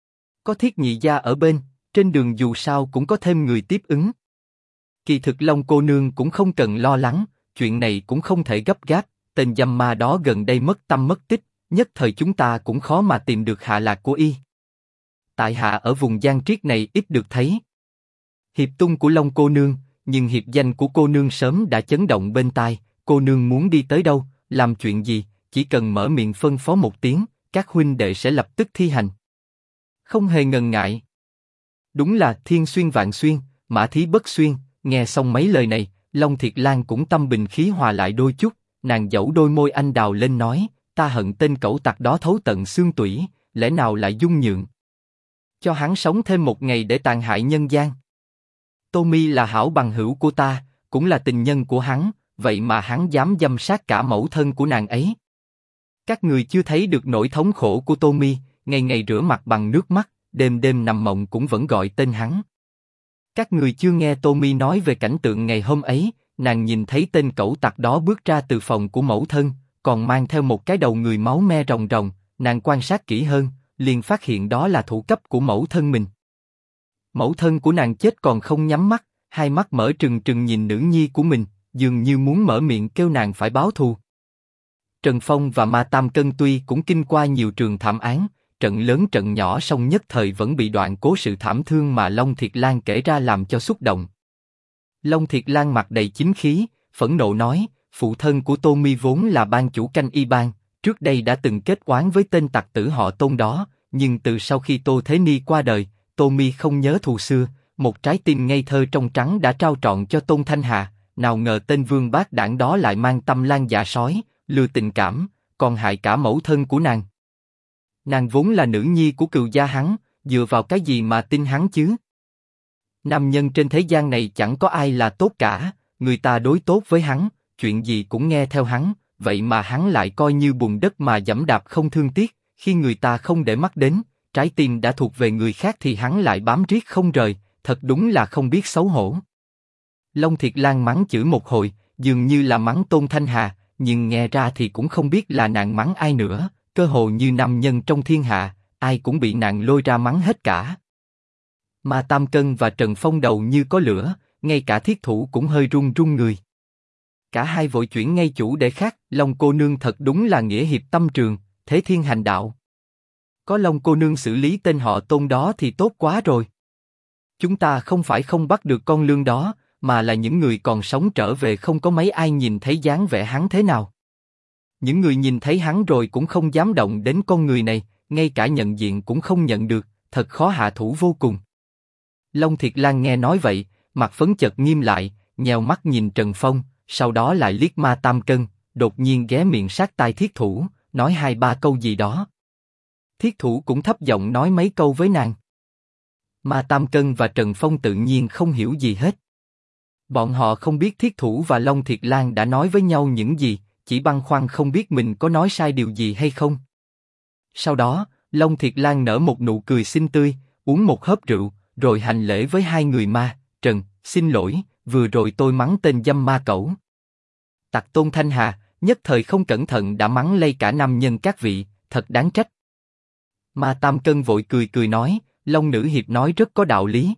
Có Thiết nhị gia ở bên, trên đường dù sao cũng có thêm người tiếp ứng. Kỳ thực Long cô nương cũng không cần lo lắng, chuyện này cũng không thể gấp gáp, tên dâm ma đó gần đây mất tâm mất tích, nhất thời chúng ta cũng khó mà tìm được hạ lạc của y. Tại hạ ở vùng Giang Triết này ít được thấy hiệp tung của Long cô nương, nhưng hiệp danh của cô nương sớm đã chấn động bên tai. Cô nương muốn đi tới đâu, làm chuyện gì, chỉ cần mở miệng phân phó một tiếng, các huynh đệ sẽ lập tức thi hành, không hề ngần ngại. Đúng là thiên xuyên vạn xuyên, mã thí bất xuyên. Nghe xong mấy lời này, Long Thiệt Lan cũng tâm bình khí hòa lại đôi chút. Nàng dẫu đôi môi anh đào lên nói, ta hận tên cẩu tặc đó thấu tận xương tủy, lẽ nào lại dung nhượng cho hắn sống thêm một ngày để tàn hại nhân gian. Tô Mi là hảo bằng hữu của ta, cũng là tình nhân của hắn, vậy mà hắn dám dâm sát cả mẫu thân của nàng ấy. Các người chưa thấy được nỗi thống khổ của Tô Mi, ngày ngày rửa mặt bằng nước mắt, đêm đêm nằm mộng cũng vẫn gọi tên hắn. Các người chưa nghe Tô Mi nói về cảnh tượng ngày hôm ấy, nàng nhìn thấy tên cẩu tặc đó bước ra từ phòng của mẫu thân, còn mang theo một cái đầu người máu me ròng ròng. Nàng quan sát kỹ hơn, liền phát hiện đó là thủ cấp của mẫu thân mình. Mẫu thân của nàng chết còn không nhắm mắt, hai mắt mở trừng trừng nhìn nữ nhi của mình, dường như muốn mở miệng kêu nàng phải báo thù. Trần Phong và Ma Tam Cân tuy cũng kinh qua nhiều trường thảm án, trận lớn trận nhỏ song nhất thời vẫn bị đoạn cố sự thảm thương mà Long Thiệt Lan kể ra làm cho xúc động. Long Thiệt Lan mặt đầy chính khí, phẫn nộ nói, phụ thân của Tô Mi vốn là ban chủ canh y bang, trước đây đã từng kết oán với tên tặc tử họ Tôn đó, nhưng từ sau khi Tô Thế Ni qua đời, Tô Mi không nhớ thù xưa, một trái tim ngây thơ trong trắng đã trao trọn cho Tôn Thanh Hà, nào ngờ tên vương bát đảng đó lại mang tâm lan dạ sói, lừa tình cảm, còn hại cả mẫu thân của nàng. Nàng vốn là nữ nhi của cừu gia hắn, dựa vào cái gì mà tin hắn chứ? Nam nhân trên thế gian này chẳng có ai là tốt cả, người ta đối tốt với hắn, chuyện gì cũng nghe theo hắn, vậy mà hắn lại coi như bùn đất mà giẫm đạp không thương tiếc, khi người ta không để mắt đến, trái tim đã thuộc về người khác thì hắn lại bám riết không rời, thật đúng là không biết xấu hổ. Long Thiệt Lan mắng chửi một hồi, dường như là mắng Tôn Thanh Hà, nhưng nghe ra thì cũng không biết là nàng mắng ai nữa, cơ hồ như nam nhân trong thiên hạ, ai cũng bị nàng lôi ra mắng hết cả. Ma Tam Cân và Trần Phong đầu như có lửa, ngay cả Thiết Thủ cũng hơi run run người. Cả hai vội chuyển ngay chủ đề khác, Long cô nương thật đúng là nghĩa hiệp tâm trường, thế thiên hành đạo. Có Long cô nương xử lý tên họ Tôn đó thì tốt quá rồi. Chúng ta không phải không bắt được con lương đó, mà là những người còn sống trở về không có mấy ai nhìn thấy dáng vẻ hắn thế nào. Những người nhìn thấy hắn rồi cũng không dám động đến con người này, ngay cả nhận diện cũng không nhận được, thật khó hạ thủ vô cùng. Long Thiệt Lan nghe nói vậy, mặt phấn chợt nghiêm lại, nheo mắt nhìn Trần Phong, sau đó lại liếc Ma Tam Cân, đột nhiên ghé miệng sát tai Thiết Thủ, nói hai ba câu gì đó. Thiết Thủ cũng thấp giọng nói mấy câu với nàng. Ma Tam Cân và Trần Phong tự nhiên không hiểu gì hết. Bọn họ không biết Thiết Thủ và Long Thiệt Lan đã nói với nhau những gì, chỉ băn khoăn không biết mình có nói sai điều gì hay không. Sau đó, Long Thiệt Lan nở một nụ cười xinh tươi, uống một hớp rượu, rồi hành lễ với hai người Ma, Trần, xin lỗi, vừa rồi tôi mắng tên dâm ma cẩu. Tặc Tôn Thanh Hà, nhất thời không cẩn thận đã mắng lây cả nam nhân các vị, thật đáng trách. Ma Tam Cân vội cười cười nói, Long nữ hiệp nói rất có đạo lý.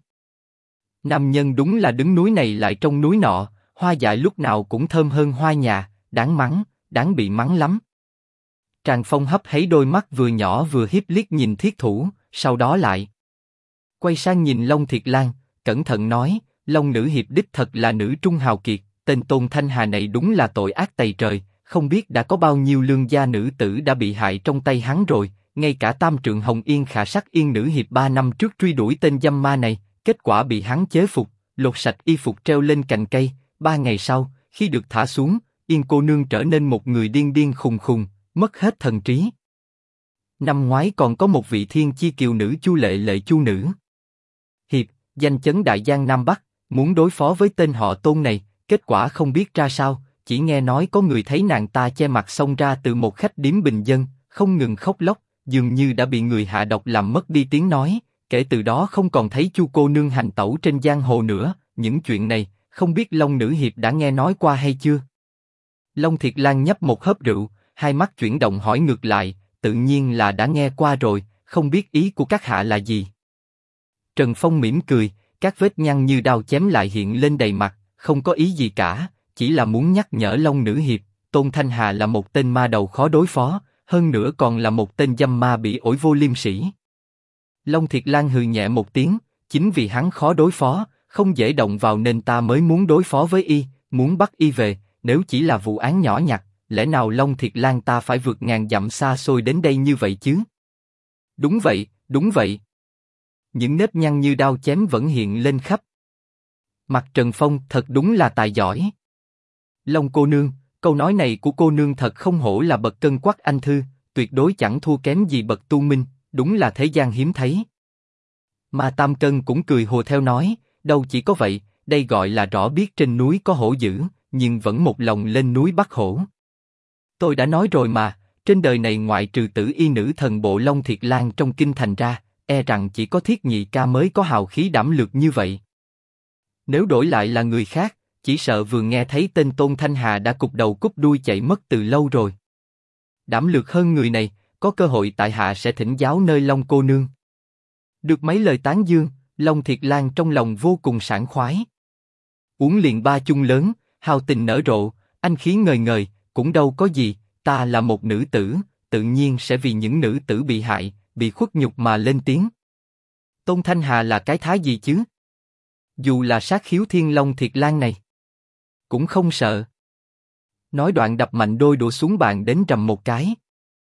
Nam nhân đúng là đứng núi này lại trong núi nọ, hoa dại lúc nào cũng thơm hơn hoa nhà, đáng mắng, đáng bị mắng lắm. Tràng Phong hấp háy đôi mắt vừa nhỏ vừa hiếp liếc nhìn Thiết Thủ, sau đó lại quay sang nhìn Long Thiệt Lan, cẩn thận nói, Long nữ hiệp đích thật là nữ trung hào kiệt, tên Tôn Thanh Hà này đúng là tội ác tày trời, không biết đã có bao nhiêu lương gia nữ tử đã bị hại trong tay hắn rồi, ngay cả Tam Trượng Hồng Yên Khả Sắc Yên nữ hiệp 3 năm trước truy đuổi tên dâm ma này, kết quả bị hắn chế phục, lột sạch y phục treo lên cành cây. 3 ngày sau, khi được thả xuống, Yên cô nương trở nên một người điên điên khùng khùng, mất hết thần trí. Năm ngoái còn có một vị thiên chi kiều nữ Chu Lệ Lệ Chu nữ hiệp, danh chấn đại giang Nam Bắc, muốn đối phó với tên họ Tôn này, kết quả không biết ra sao, chỉ nghe nói có người thấy nàng ta che mặt xông ra từ một khách điếm bình dân, không ngừng khóc lóc, dường như đã bị người hạ độc làm mất đi tiếng nói, kể từ đó không còn thấy Chu cô nương hành tẩu trên giang hồ nữa, những chuyện này, không biết Long nữ hiệp đã nghe nói qua hay chưa? Long Thiệt Lan nhấp một hớp rượu, hai mắt chuyển động hỏi ngược lại, tự nhiên là đã nghe qua rồi, không biết ý của các hạ là gì. Trần Phong mỉm cười, các vết nhăn như đao chém lại hiện lên đầy mặt, không có ý gì cả, chỉ là muốn nhắc nhở Long nữ hiệp, Tôn Thanh Hà là một tên ma đầu khó đối phó, hơn nữa còn là một tên dâm ma bị ổi vô liêm sỉ. Long Thiệt Lan hừ nhẹ một tiếng, chính vì hắn khó đối phó, không dễ động vào nên ta mới muốn đối phó với y, muốn bắt y về, nếu chỉ là vụ án nhỏ nhặt, lẽ nào Long Thiệt Lan ta phải vượt ngàn dặm xa xôi đến đây như vậy chứ? Đúng vậy, đúng vậy. Những nếp nhăn như đao chém vẫn hiện lên khắp mặt Trần Phong, thật đúng là tài giỏi. Long cô nương, câu nói này của cô nương thật không hổ là bậc cân quắc anh thư, tuyệt đối chẳng thua kém gì bậc tu minh, đúng là thế gian hiếm thấy. Mà Tam Cân cũng cười hồ theo nói, đâu chỉ có vậy, đây gọi là rõ biết trên núi có hổ dữ, nhưng vẫn một lòng lên núi bắt hổ. Tôi đã nói rồi mà, trên đời này ngoại trừ tử y nữ thần bộ Long Thiệt Lan trong kinh thành ra, e rằng chỉ có Thiết Nhị ca mới có hào khí đảm lược như vậy. Nếu đổi lại là người khác, chỉ sợ vừa nghe thấy tên Tôn Thanh Hà đã cụp đầu cụp đuôi chạy mất từ lâu rồi. Đảm lược hơn người này, có cơ hội tại hạ sẽ thỉnh giáo nơi Long cô nương. Được mấy lời tán dương, Long Thiệt Lan trong lòng vô cùng sảng khoái. Uống liền ba chung lớn, hào tình nở rộ, anh khí ngời ngời, cũng đâu có gì, ta là một nữ tử, tự nhiên sẽ vì những nữ tử bị hại, bị khuất nhục mà lên tiếng. Tôn Thanh Hà là cái thá gì chứ? Dù là sát khiếu thiên Long Thiệt Lan này, cũng không sợ. Nói đoạn đập mạnh đôi đũa xuống bàn đến rầm một cái.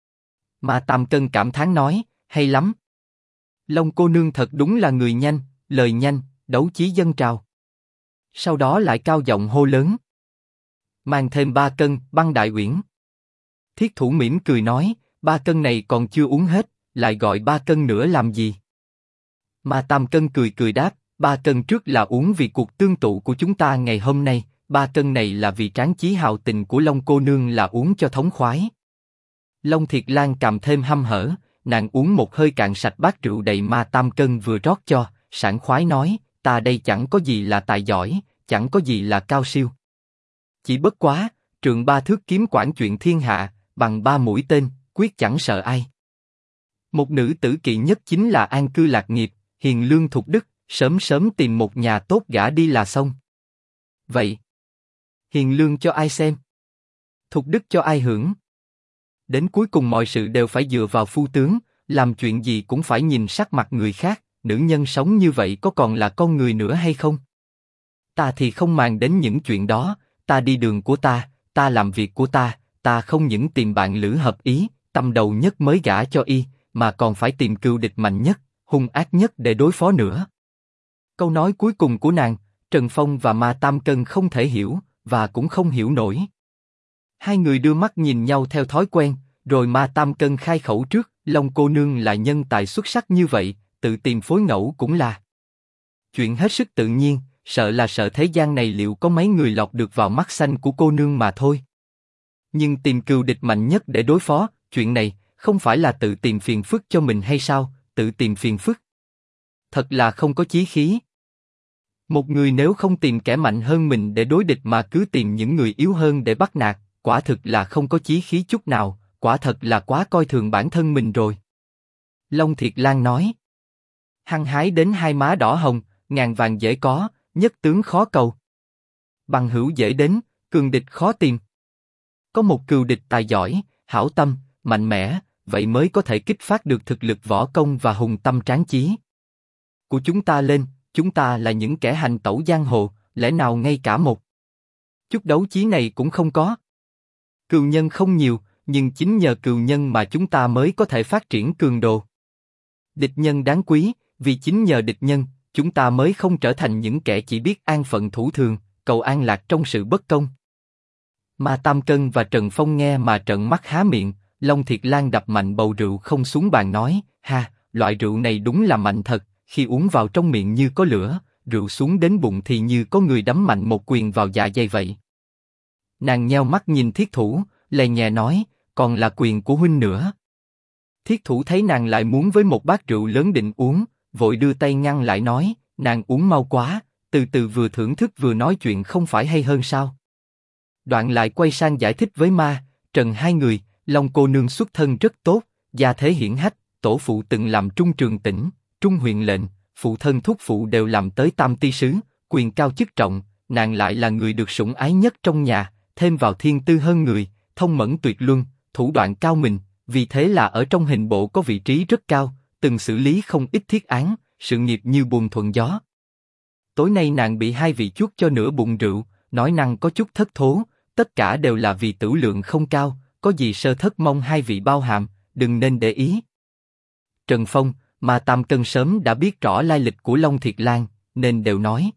Mà Tam Cân cảm thán nói, hay lắm. Long cô nương thật đúng là người nhanh, lời nhanh, đấu chí dâng trào. Sau đó lại cao giọng hô lớn. Mang thêm 3 cân, băng đại uyển. Thiết thủ mỉm cười nói, 3 cân này còn chưa uống hết, lại gọi 3 cân nữa làm gì? Mà Tam Cân cười cười đáp, 3 cân trước là uống vì cuộc tương tụ của chúng ta ngày hôm nay, 3 cân này là vì tráng chí hào tình của Long cô nương là uống cho thống khoái. Long Thiệt Lan cầm thêm hăm hở, nàng uống một hơi cạn sạch bát rượu đầy mà Tam Cân vừa rót cho, sảng khoái nói, ta đây chẳng có gì là tài giỏi, chẳng có gì là cao siêu. Chỉ bất quá, trượng 3 thước kiếm quản chuyện thiên hạ, bằng 3 mũi tên, quyết chẳng sợ ai. Một nữ tử kỵ nhất chính là an cư lạc nghiệp, hiền lương thục đức, sớm sớm tìm một nhà tốt gả đi là xong. Vậy, hiền lương cho ai xem? Thục đức cho ai hưởng? Đến cuối cùng mọi sự đều phải dựa vào phu tướng, làm chuyện gì cũng phải nhìn sắc mặt người khác, nữ nhân sống như vậy có còn là con người nữa hay không? Ta thì không màng đến những chuyện đó, ta đi đường của ta làm việc của ta không những tìm bạn lữ hợp ý, tâm đầu nhất mới gả cho y, mà còn phải tìm cừu địch mạnh nhất, hung ác nhất để đối phó nữa. Câu nói cuối cùng của nàng, Trần Phong và Ma Tam Cân không thể hiểu, và cũng không hiểu nổi. Hai người đưa mắt nhìn nhau theo thói quen, rồi Ma Tam Cân khai khẩu trước, Long cô nương là nhân tài xuất sắc như vậy, tự tìm phối ngẫu cũng là chuyện hết sức tự nhiên, sợ thế gian này liệu có mấy người lọt được vào mắt xanh của cô nương mà thôi. Nhưng tìm cừu địch mạnh nhất để đối phó, chuyện này, không phải là tự tìm phiền phức cho mình hay sao, tự tìm phiền phức. Thật là không có chí khí. Một người nếu không tìm kẻ mạnh hơn mình để đối địch mà cứ tìm những người yếu hơn để bắt nạt, quả thực là không có chí khí chút nào, quả thật là quá coi thường bản thân mình rồi. Long Thiệt Lan nói. Hăng hái đến hai má đỏ hồng, ngàn vàng dễ có, nhất tướng khó cầu. Bằng hữu dễ đến, cường địch khó tìm. Có một cừu địch tài giỏi, hảo tâm, mạnh mẽ, vậy mới có thể kích phát được thực lực võ công và hùng tâm tráng chí của chúng ta lên. Chúng ta là những kẻ hành tẩu giang hồ, lẽ nào ngay cả một chút đấu chí này cũng không có? Cừu nhân không nhiều, nhưng chính nhờ cừu nhân mà chúng ta mới có thể phát triển cường đồ. Địch nhân đáng quý, vì chính nhờ địch nhân, chúng ta mới không trở thành những kẻ chỉ biết an phận thủ thường, cầu an lạc trong sự bất công. Mà Tam Cân và Trần Phong nghe mà trợn mắt há miệng, Long Thiệt Lan đập mạnh bầu rượu không xuống bàn nói, ha, loại rượu này đúng là mạnh thật, khi uống vào trong miệng như có lửa, rượu xuống đến bụng thì như có người đấm mạnh một quyền vào dạ dày vậy. Nàng nheo mắt nhìn Thiết Thủ, lè nhẹ nói, còn là quyền của huynh nữa. Thiết Thủ thấy nàng lại muốn với một bát rượu lớn định uống, vội đưa tay ngăn lại nói, nàng uống mau quá, từ từ vừa thưởng thức vừa nói chuyện không phải hay hơn sao? Đoạn lại quay sang giải thích với Ma, Trần hai người, Long cô nương xuất thân rất tốt, gia thế hiển hách, tổ phụ từng làm trung trường tỉnh, trung huyện lệnh, phụ thân thúc phụ đều làm tới tam ti sứ, quyền cao chức trọng, nàng lại là người được sủng ái nhất trong nhà, thêm vào thiên tư hơn người, thông mẫn tuyệt luân, thủ đoạn cao minh, vì thế là ở trong hình bộ có vị trí rất cao, từng xử lý không ít thiết án, sự nghiệp như buồm thuận gió. Tối nay nàng bị hai vị chuốc cho nửa bụng rượu, nói năng có chút thất thố, tất cả đều là vì tửu lượng không cao, có gì sơ thất mong hai vị bao hàm, đừng nên để ý. Trần Phong, mà Tam Cân sớm đã biết rõ lai lịch của Long Thiệt Lan, nên đều nói.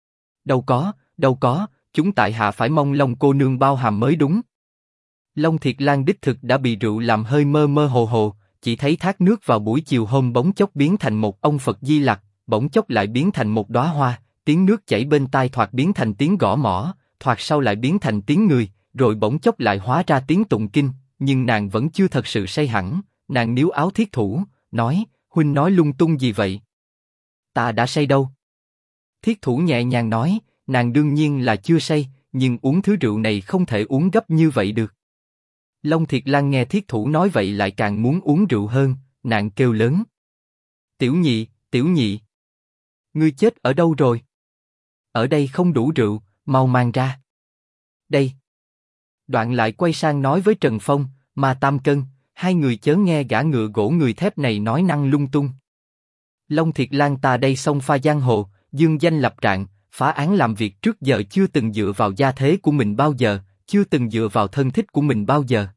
Đâu có, chúng tại hạ phải mong Long cô nương bao hàm mới đúng. Long Thiệt Lan đích thực đã bị rượu làm hơi mơ mơ hồ hồ, chỉ thấy thác nước vào buổi chiều hôm bỗng chốc biến thành một ông Phật Di Lặc, bỗng chốc lại biến thành một đóa hoa, tiếng nước chảy bên tai thoạt biến thành tiếng gõ mõ, thoạt sau lại biến thành tiếng người, rồi bỗng chốc lại hóa ra tiếng tụng kinh, nhưng nàng vẫn chưa thật sự say hẳn, nàng níu áo Thiết Thủ, nói, huynh nói lung tung gì vậy? Ta đã say đâu? Thiết Thủ nhẹ nhàng nói, nàng đương nhiên là chưa say, nhưng uống thứ rượu này không thể uống gấp như vậy được. Long Thiệt Lan nghe Thiết Thủ nói vậy lại càng muốn uống rượu hơn, nàng kêu lớn. Tiểu nhị, ngươi chết ở đâu rồi? Ở đây không đủ rượu, mau mang ra. Đây. Đoạn lại quay sang nói với Trần Phong, mà Tam Cân, hai người chớ nghe gã ngựa gỗ người thép này nói năng lung tung. Long Thiệt Lan ta đây xông pha giang hồ, dương danh lập trạng, phá án làm việc trước giờ chưa từng dựa vào gia thế của mình bao giờ, chưa từng dựa vào thân thích của mình bao giờ.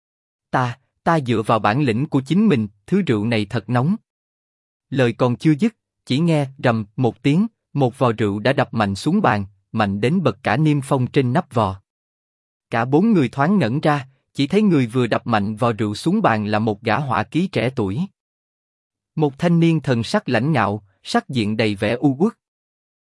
Ta dựa vào bản lĩnh của chính mình, thứ rượu này thật nóng. Lời còn chưa dứt, chỉ nghe rầm một tiếng, một vò rượu đã đập mạnh xuống bàn, mạnh đến bật cả niêm phong trên nắp vò. Cả bốn người thoáng ngẩn ra, chỉ thấy người vừa đập mạnh vò rượu xuống bàn là một gã họa ký trẻ tuổi. Một thanh niên thần sắc lãnh ngạo, sắc diện đầy vẻ u uất,